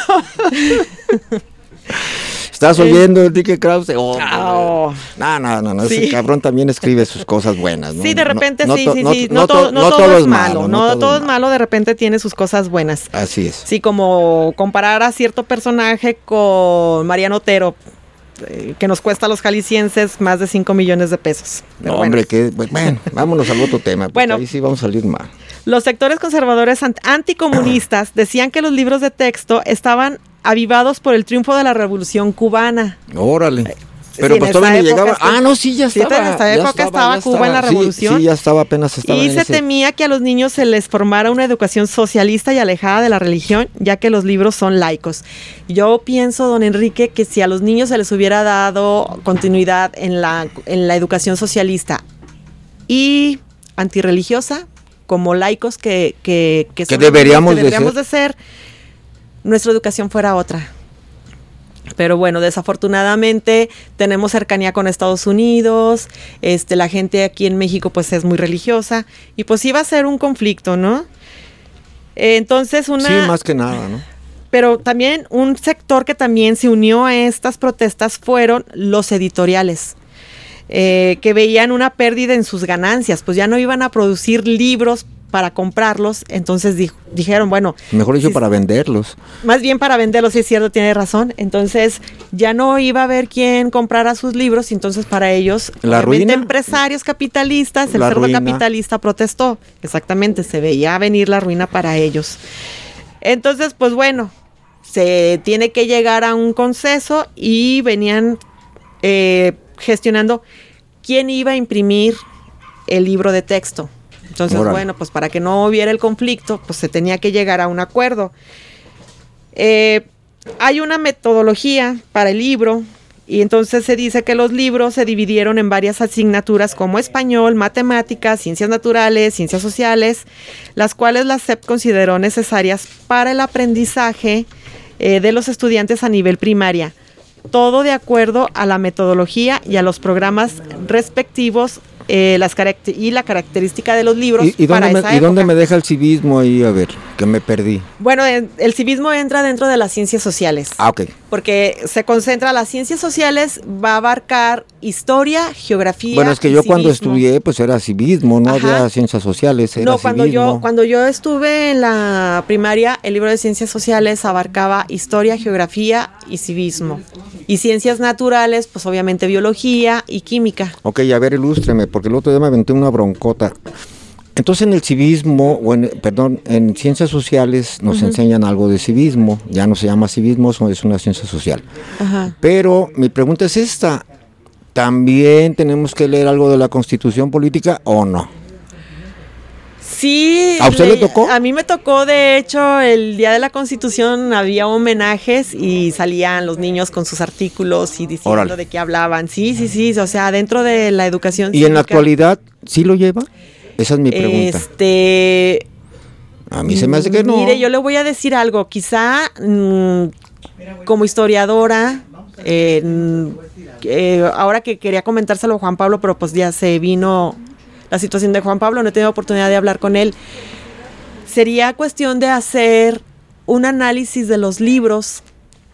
¿Estás oyendo Enrique Krause? No, sí. Ese cabrón también escribe sus cosas buenas, ¿no? Sí, de repente no, sí. No todo es malo. No todo es malo, de repente tiene sus cosas buenas. Así es. Sí, como comparar a cierto personaje con Mariano Otero, que nos cuesta a los jaliscienses más de 5 millones de pesos. No, hombre, bueno, vámonos al otro tema, porque ahí sí vamos a salir mal. Los sectores conservadores anticomunistas decían que los libros de texto estaban avivados por el triunfo de la Revolución Cubana. Órale. Pero pues todavía llegaba. Ya estaba. En esta época estaba Cuba en la Revolución. Sí, ya estaba, apenas estaba. Y se temía que a los niños se les formara una educación socialista y alejada de la religión, ya que los libros son laicos. Yo pienso, don Enrique, que si a los niños se les hubiera dado continuidad en la educación socialista y antirreligiosa, como laicos que deberíamos de ser, nuestra educación fuera otra. Pero bueno, desafortunadamente tenemos cercanía con Estados Unidos, la gente aquí en México pues es muy religiosa y pues iba a ser un conflicto, ¿no? Entonces Sí, más que nada, ¿no? Pero también un sector que también se unió a estas protestas fueron los editoriales, que veían una pérdida en sus ganancias, pues ya no iban a producir libros para comprarlos, entonces dijeron, bueno... Mejor dicho, para venderlos. Más bien para venderlos, sí es cierto, tiene razón. Entonces, ya no iba a haber quien comprara sus libros, y entonces para ellos, la ruina, empresarios capitalistas, el cerdo capitalista protestó. Exactamente, se veía venir la ruina para ellos. Entonces, pues bueno, se tiene que llegar a un consenso y venían gestionando quién iba a imprimir el libro de texto. Entonces, bueno, pues para que no hubiera el conflicto, pues se tenía que llegar a un acuerdo. Hay una metodología para el libro y entonces se dice que los libros se dividieron en varias asignaturas como español, matemáticas, ciencias naturales, ciencias sociales, las cuales la SEP consideró necesarias para el aprendizaje de los estudiantes a nivel primaria. Todo de acuerdo a la metodología y a los programas respectivos la característica de los libros para esa época. ¿Y dónde me deja el civismo ahí? A ver, que me perdí. Bueno, el civismo entra dentro de las ciencias sociales. Ok. Porque se concentra, las ciencias sociales va a abarcar historia, geografía. Bueno, es que yo cuando estudié, pues era civismo, no había ciencias sociales, era civismo. Cuando yo estuve en la primaria, el libro de ciencias sociales abarcaba historia, geografía y civismo. Y ciencias naturales, pues obviamente biología y química. Ok, a ver, ilústreme, porque el otro día me aventé una broncota. Entonces en el civismo, en ciencias sociales nos enseñan algo de civismo, ya no se llama civismo, es una ciencia social. Ajá. Pero mi pregunta es esta, ¿también tenemos que leer algo de la Constitución política o no? Sí. ¿A usted le tocó? A mí me tocó, de hecho, el Día de la Constitución había homenajes y salían los niños con sus artículos y diciendo de qué hablaban. Sí, o sea, dentro de la educación cívica. ¿Y en la actualidad sí lo lleva? Esa es mi pregunta. A mí se me hace que no. Mire, yo le voy a decir algo, quizá como historiadora Ahora que quería comentárselo a Juan Pablo, pero pues ya se vino la situación de Juan Pablo, no he tenido oportunidad de hablar con él. Sería cuestión de hacer un análisis de los libros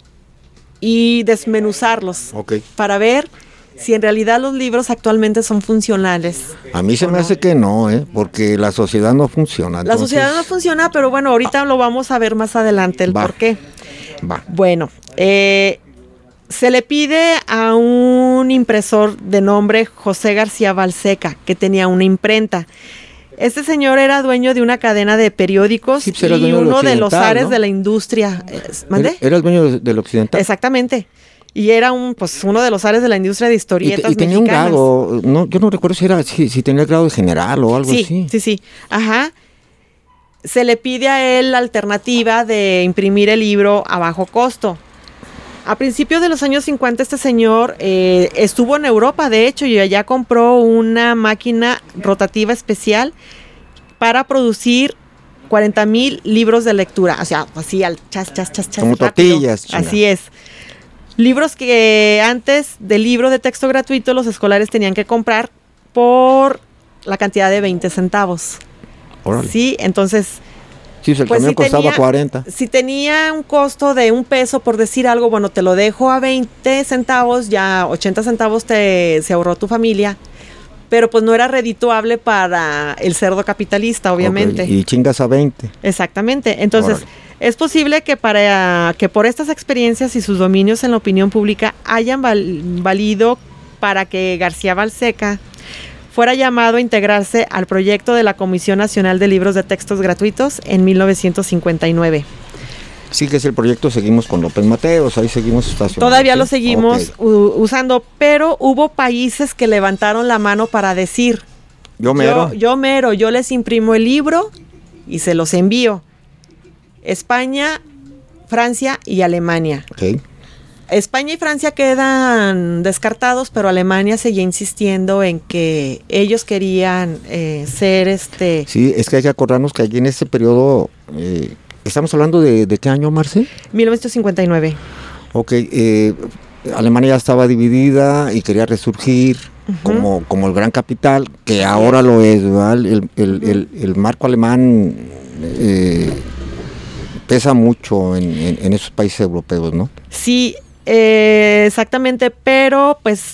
y desmenuzarlos para ver si en realidad los libros actualmente son funcionales. A mí se me hace que no, porque la sociedad no funciona. La sociedad no funciona, pero bueno, ahorita lo vamos a ver más adelante el por qué. Bueno, se le pide a un impresor de nombre José García Balseca, que tenía una imprenta. Este señor era dueño de una cadena de periódicos y uno de los ares de la industria. Era el dueño del Occidental. Exactamente. Y era uno de los ares de la industria de historietas y tenía mexicanas. Un grado, yo no recuerdo si tenía el grado de general o algo así. Sí. Ajá. Se le pide a él la alternativa de imprimir el libro a bajo costo. A principios de los años 50 este señor estuvo en Europa, de hecho, y allá compró una máquina rotativa especial para producir 40,000 libros de lectura. O sea, así al chas. Como tortillas. Así es. Libros que antes del libro de texto gratuito los escolares tenían que comprar por la cantidad de 20 centavos. Órale. Sí, entonces... Sí, el camión costaba 40. Si tenía un costo de $1, por decir algo, bueno, te lo dejo a 20 centavos, ya 80 centavos se ahorró tu familia, pero pues no era redituable para el cerdo capitalista, obviamente. Y chingas a 20. Exactamente. Entonces, es posible que por estas experiencias y sus dominios en la opinión pública hayan valido para que García Balseca fuera llamado a integrarse al proyecto de la Comisión Nacional de Libros de Textos Gratuitos en 1959. Sí, que es el proyecto, seguimos con López Mateos, ahí seguimos estacionados. Todavía lo seguimos usando, pero hubo países que levantaron la mano para decir, yo les imprimo el libro y se los envío. España, Francia y Alemania. España y Francia quedan descartados, pero Alemania seguía insistiendo en que ellos querían ser Sí, es que hay que acordarnos que allí en este periodo, ¿estamos hablando de qué año, Marce? 1959. Alemania ya estaba dividida y quería resurgir como el gran capital, que ahora lo es, ¿verdad? El marco alemán pesa mucho en esos países europeos, ¿no? Sí, exactamente, pero pues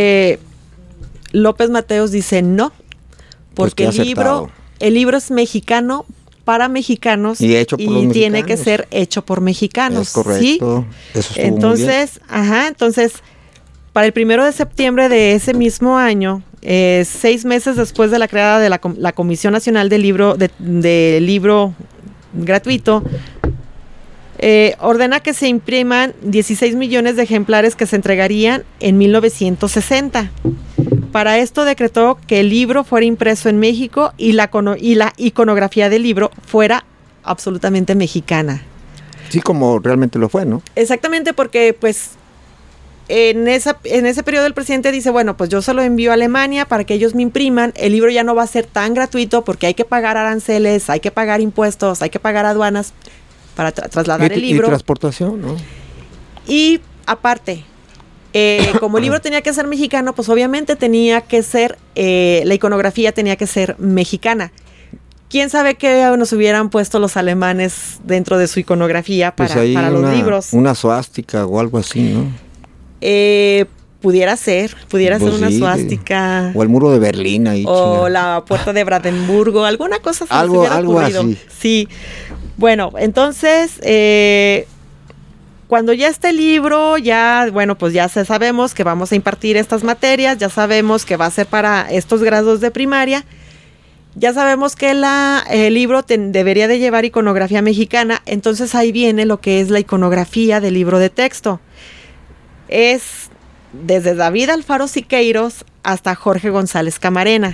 López Mateos dice no, porque el libro es mexicano para mexicanos y tiene que ser hecho por mexicanos. Es correcto. ¿Sí? Eso entonces, entonces para el 1 de septiembre de ese mismo año, 6 meses después de la creada de la Comisión Nacional del Libro de Libro Gratuito, ordena que se impriman 16 millones de ejemplares que se entregarían en 1960. Para esto decretó que el libro fuera impreso en México y la iconografía del libro fuera absolutamente mexicana. Sí, como realmente lo fue, ¿no? Exactamente, porque pues en ese periodo el presidente dice, bueno, pues yo se lo envío a Alemania para que ellos me impriman, el libro ya no va a ser tan gratuito porque hay que pagar aranceles, hay que pagar impuestos, hay que pagar aduanas para trasladar el libro. Y transportación, ¿no? Y aparte, como el libro tenía que ser mexicano, pues obviamente tenía que ser, la iconografía tenía que ser mexicana. ¿Quién sabe qué nos hubieran puesto los alemanes dentro de su iconografía para los libros? Una suástica o algo así, ¿no? Pudiera ser una suástica. O el muro de Berlín ahí. O la puerta de Brandenburgo, alguna cosa así. Algo así. Sí. Bueno, entonces, cuando ya esté el libro, pues ya sabemos que vamos a impartir estas materias, ya sabemos que va a ser para estos grados de primaria, ya sabemos que el libro debería de llevar iconografía mexicana, entonces ahí viene lo que es la iconografía del libro de texto. Es desde David Alfaro Siqueiros hasta Jorge González Camarena.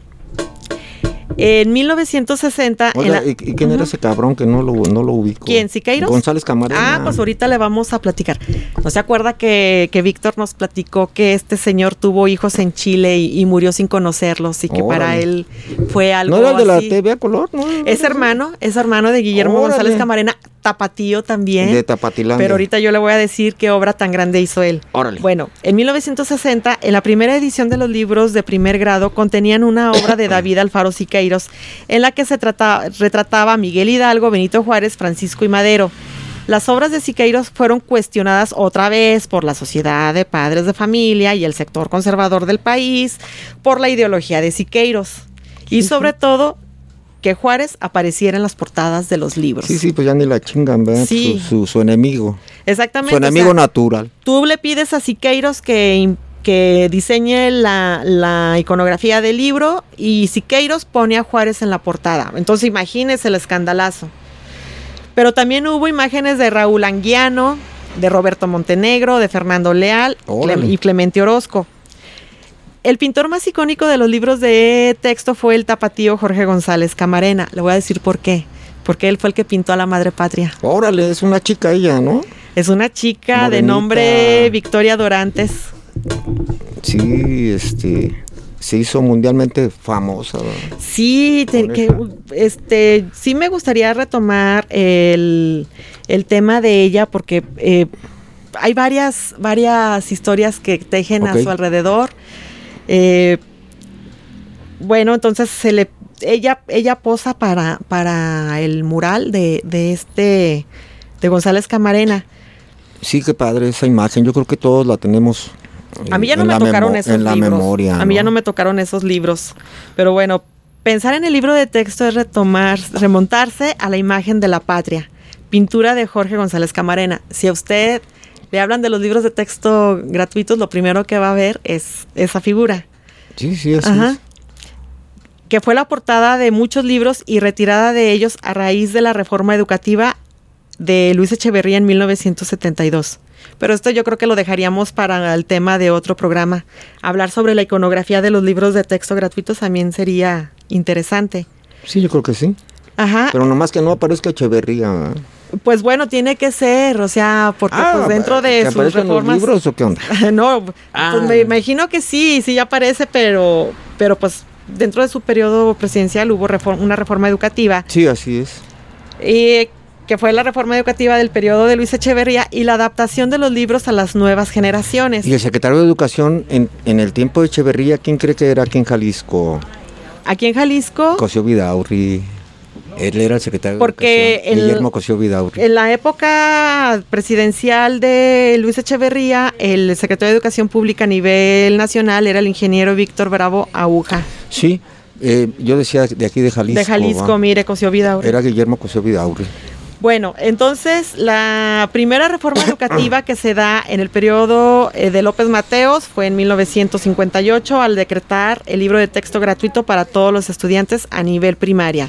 En 1960... Oiga, ¿y quién era ese cabrón que no lo ubico? ¿Quién? ¿Siqueiros? González Camarena. Pues ahorita le vamos a platicar. ¿No se acuerda que Víctor nos platicó que este señor tuvo hijos en Chile y murió sin conocerlos y que para él fue algo ¿No era el de la así? TV a color? ¿No? Es hermano de Guillermo González Camarena. tapatío también. De Tapatilandia. Pero ahorita yo le voy a decir qué obra tan grande hizo él. Órale. Bueno, en 1960, en la primera edición de los libros de primer grado, contenían una obra de David Alfaro Siqueiros, en la que se retrataba a Miguel Hidalgo, Benito Juárez, Francisco y Madero. Las obras de Siqueiros fueron cuestionadas otra vez por la Sociedad de Padres de Familia y el sector conservador del país, por la ideología de Siqueiros. Y sobre todo, que Juárez apareciera en las portadas de los libros. Sí, pues ya ni la chingan, ¿verdad? Sí. Su enemigo. Exactamente. Su enemigo natural. Tú le pides a Siqueiros que diseñe la iconografía del libro y Siqueiros pone a Juárez en la portada. Entonces imagínese el escandalazo. Pero también hubo imágenes de Raúl Anguiano, de Roberto Montenegro, de Fernando Leal y Clemente Orozco. El pintor más icónico de los libros de texto fue el tapatío Jorge González Camarena. Le voy a decir por qué. Porque él fue el que pintó a la Madre Patria. Órale, es una chica ella, ¿no? Es una chica Morenita. de nombre Victoria Dorantes. Sí, se hizo mundialmente famosa, ¿verdad? Sí, sí me gustaría retomar el tema de ella porque hay varias historias que tejen a su alrededor. Bueno, entonces ella posa para el mural de González Camarena. Sí, qué padre esa imagen. Yo creo que todos la tenemos. A mí ya no me tocaron esos libros. En la memoria. A mí ya no me tocaron esos libros. Pero bueno, pensar en el libro de texto es remontarse a la imagen de la patria. Pintura de Jorge González Camarena. Si a usted le hablan de los libros de texto gratuitos, lo primero que va a ver es esa figura. Sí, así es. Que fue la portada de muchos libros y retirada de ellos a raíz de la reforma educativa de Luis Echeverría en 1972. Pero esto yo creo que lo dejaríamos para el tema de otro programa. Hablar sobre la iconografía de los libros de texto gratuitos también sería interesante. Sí, yo creo que sí. Ajá. Pero nomás que no aparezca Echeverría, ¿verdad? Pues bueno, tiene que ser, o sea, porque pues dentro de sus aparecen reformas... los libros o qué onda? No, pues me imagino que sí aparece, pero pues dentro de su periodo presidencial hubo una reforma educativa. Sí, así es. Que fue la reforma educativa del periodo de Luis Echeverría y la adaptación de los libros a las nuevas generaciones. Y el secretario de Educación en el tiempo de Echeverría, ¿quién cree que era aquí en Jalisco? Aquí en Jalisco... Cosío Vidaurri. Él era el secretario de Educación. Guillermo Cosío Vidaurri. En la época presidencial de Luis Echeverría, el secretario de Educación Pública a nivel nacional era el ingeniero Víctor Bravo Aguja. Sí, yo decía de aquí de Jalisco. De Jalisco, mire, Cosío Vidaurri. Era Guillermo Cosío Vidaurri. Bueno, entonces la primera reforma educativa que se da en el periodo de López Mateos fue en 1958 al decretar el libro de texto gratuito para todos los estudiantes a nivel primaria.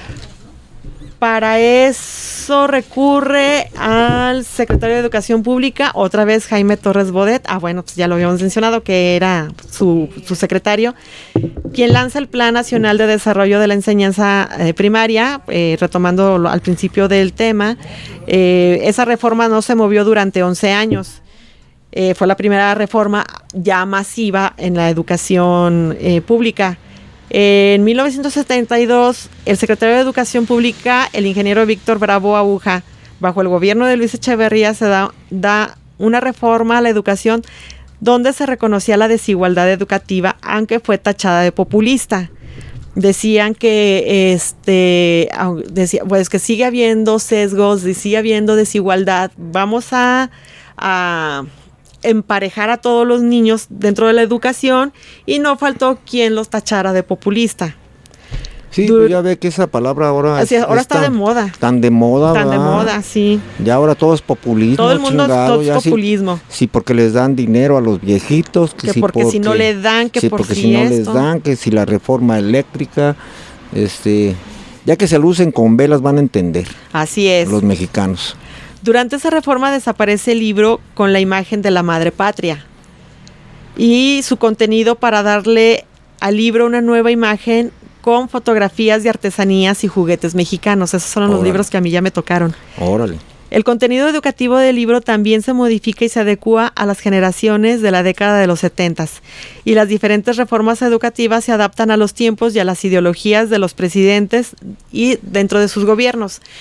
Para eso recurre al secretario de Educación Pública, otra vez Jaime Torres Bodet, bueno, pues ya lo habíamos mencionado, que era su secretario, quien lanza el Plan Nacional de Desarrollo de la Enseñanza Primaria, retomando al principio del tema. Esa reforma no se movió durante 11 años. Fue la primera reforma ya masiva en la educación pública. En 1972, el secretario de Educación Pública, el ingeniero Víctor Bravo Aguja, bajo el gobierno de Luis Echeverría, se da una reforma a la educación donde se reconocía la desigualdad educativa, aunque fue tachada de populista. Decían que pues que sigue habiendo sesgos, sigue habiendo desigualdad. Vamos a emparejar a todos los niños dentro de la educación, y no faltó quien los tachara de populista. Sí, pues ya ve que esa palabra ahora está de moda. Tan de moda, Tan de ¿verdad? moda, sí. Ya ahora todo es populismo. Todo el mundo todo es populismo. Sí, porque les dan dinero a los viejitos. Que porque si no le dan, que porque si no les dan, que si la reforma eléctrica, ya que se lucen con velas van a entender. Así es. Los mexicanos. Durante esa reforma desaparece el libro con la imagen de la Madre Patria y su contenido para darle al libro una nueva imagen con fotografías de artesanías y juguetes mexicanos. Esos son los libros que a mí ya me tocaron. Órale. El contenido educativo del libro también se modifica y se adecúa a las generaciones de la década de los 70s. Y las diferentes reformas educativas se adaptan a los tiempos y a las ideologías de los presidentes y dentro de sus gobiernos.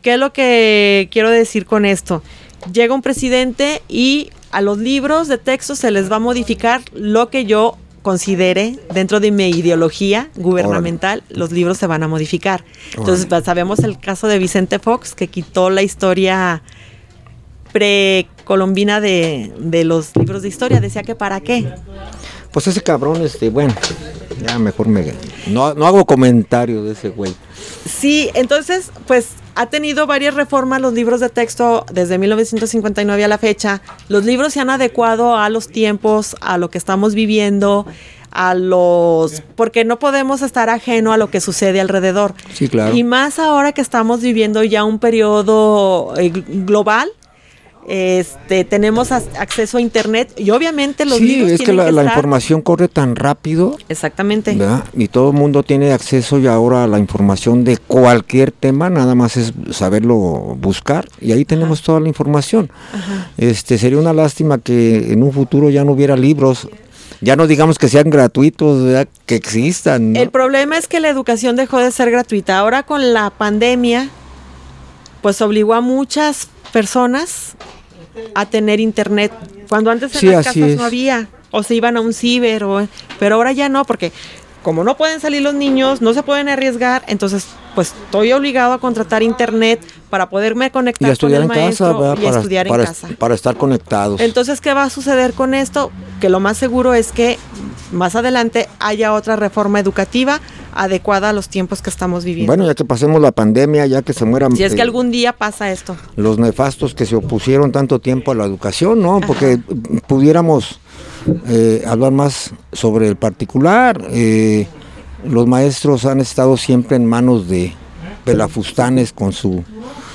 ¿Qué es lo que quiero decir con esto? Llega un presidente y a los libros de texto se les va a modificar lo que yo considere dentro de mi ideología gubernamental. Órale. Los libros se van a modificar. Entonces, pues, sabemos el caso de Vicente Fox, que quitó la historia precolombina de los libros de historia. Decía que ¿para qué? Pues ese cabrón, bueno, ya mejor no hago comentario de ese güey. Sí, entonces, pues ha tenido varias reformas los libros de texto desde 1959 a la fecha. Los libros se han adecuado a los tiempos, a lo que estamos viviendo, porque no podemos estar ajeno a lo que sucede alrededor. Sí, claro. Y más ahora que estamos viviendo ya un periodo global. Tenemos acceso a internet y obviamente los libros es que la información corre tan rápido. Exactamente. ¿Verdad? Y todo el mundo tiene acceso ya ahora a la información de cualquier tema, nada más es saberlo buscar y ahí tenemos toda la información. Ajá. Sería una lástima que en un futuro ya no hubiera libros. Ya no digamos que sean gratuitos, ¿verdad? Que existan, ¿no? El problema es que la educación dejó de ser gratuita. Ahora con la pandemia, pues obligó a muchas personas a tener internet, cuando antes en las casas no había, o se iban a un ciber, pero ahora ya no, porque como no pueden salir los niños, no se pueden arriesgar, entonces pues estoy obligado a contratar internet para poderme conectar con el maestro y estudiar en casa. Para estar conectados. Entonces, ¿qué va a suceder con esto? Que lo más seguro es que más adelante haya otra reforma educativa adecuada a los tiempos que estamos viviendo. Bueno, ya que pasemos la pandemia, ya que se mueran... Si es que algún día pasa esto. Los nefastos que se opusieron tanto tiempo a la educación, ¿no? Ajá. Porque pudiéramos hablar más sobre el particular. Los maestros han estado siempre en manos de pelafustanes con su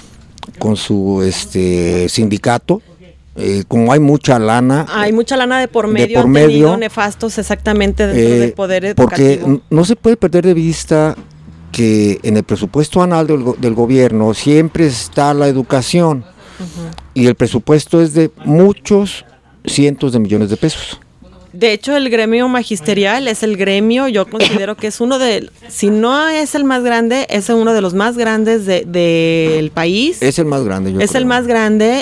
sindicato. Como hay mucha lana. Hay mucha lana de por medio, han tenido nefastos exactamente dentro del poder educativo. Porque no se puede perder de vista que en el presupuesto anual del gobierno siempre está la educación. Uh-huh. Y el presupuesto es de muchos cientos de millones de pesos. De hecho, el gremio magisterial es el gremio, yo considero que es si no es el más grande, es uno de los más grandes del país. Es el más grande, yo creo. Es el más grande,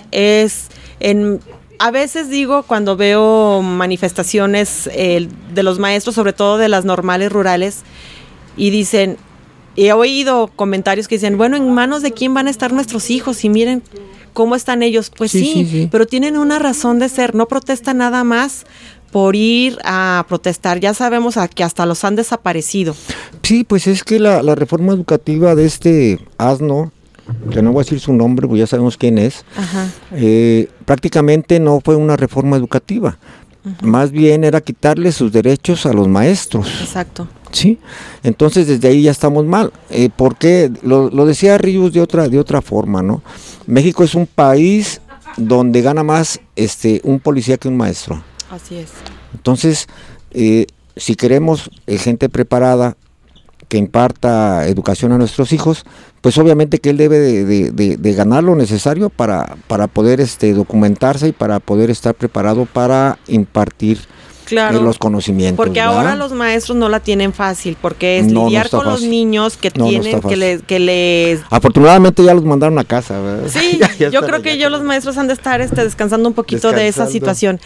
a veces digo, cuando veo manifestaciones de los maestros, sobre todo de las normales rurales, y dicen, he oído comentarios que dicen, bueno, ¿en manos de quién van a estar nuestros hijos? Y miren cómo están ellos. Pues sí, pero tienen una razón de ser, no protestan nada más por ir a protestar. Ya sabemos que hasta los han desaparecido. Sí, pues es que la reforma educativa de este asno, que no voy a decir su nombre, pues ya sabemos quién es, prácticamente no fue una reforma educativa. Uh-huh. Más bien era quitarle sus derechos a los maestros. Exacto. Sí, entonces desde ahí ya estamos mal. Porque lo decía Ríos de otra forma, ¿no? México es un país donde gana más un policía que un maestro. Así es. Entonces, si queremos gente preparada que imparta educación a nuestros hijos, pues obviamente que él debe de ganar lo necesario para poder documentarse y para poder estar preparado para impartir los conocimientos. Porque ¿verdad? Ahora los maestros no la tienen fácil, porque es lidiar con los niños que tienen que les... Afortunadamente ya los mandaron a casa, ¿verdad? Sí, yo creo que los maestros han de estar descansando un poquito de esa situación.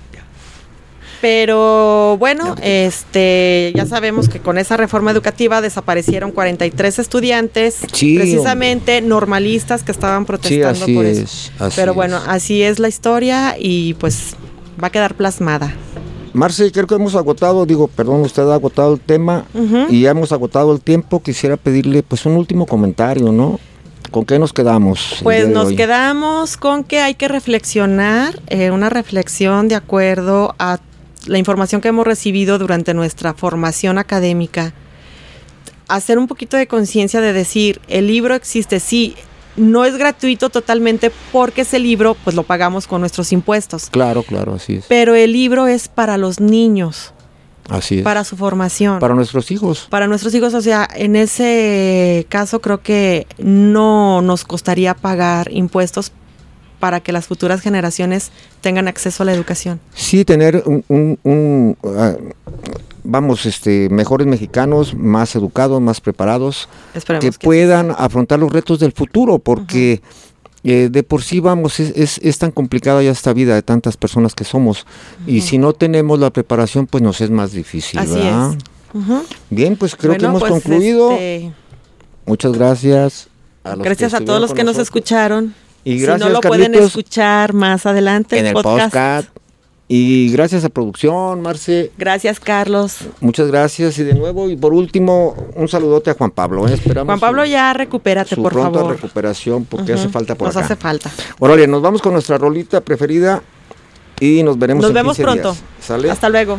Pero bueno, ya sabemos que con esa reforma educativa desaparecieron 43 estudiantes, precisamente normalistas que estaban protestando por eso. Pero bueno, así es la historia y pues va a quedar plasmada. Marce, creo que hemos agotado, usted ha agotado el tema. Uh-huh. Y ya hemos agotado el tiempo. Quisiera pedirle pues un último comentario, ¿no? ¿Con qué nos quedamos? Pues nos quedamos con que hay que reflexionar, una reflexión de acuerdo a la información que hemos recibido durante nuestra formación académica, hacer un poquito de conciencia de decir, el libro existe, sí, no es gratuito totalmente porque ese libro pues lo pagamos con nuestros impuestos. Claro, así es. Pero el libro es para los niños. Así es. Para su formación. Para nuestros hijos. Para nuestros hijos, o sea, en ese caso creo que no nos costaría pagar impuestos para que las futuras generaciones tengan acceso a la educación. Sí, tener vamos, mejores mexicanos, más educados, más preparados, Esperemos que puedan afrontar los retos del futuro, porque de por sí, vamos, es tan complicada ya esta vida de tantas personas que somos, y si no tenemos la preparación, pues nos es más difícil, Así ¿verdad? es. Bien, pues creo que hemos concluido. Muchas gracias. Gracias a todos los que nos escucharon. Y gracias, si no lo Carlitos, pueden escuchar más adelante en el podcast. Y gracias a producción, Marce. Gracias, Carlos. Muchas gracias. Y de nuevo, y por último, un saludote a Juan Pablo. Esperamos Juan Pablo, ya recupérate, por favor. Pronta recuperación, porque hace falta por acá. Nos hace falta. Órale, nos vamos con nuestra rolita preferida y nos veremos en 15 días. Nos vemos pronto. ¿Sale? Hasta luego.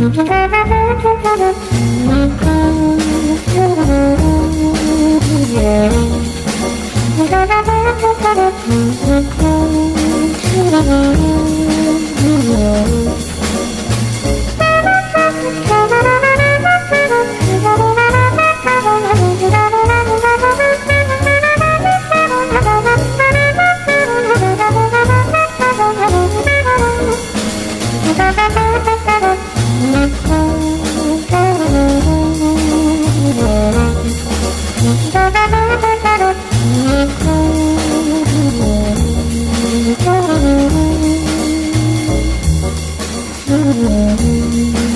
Mm-hmm.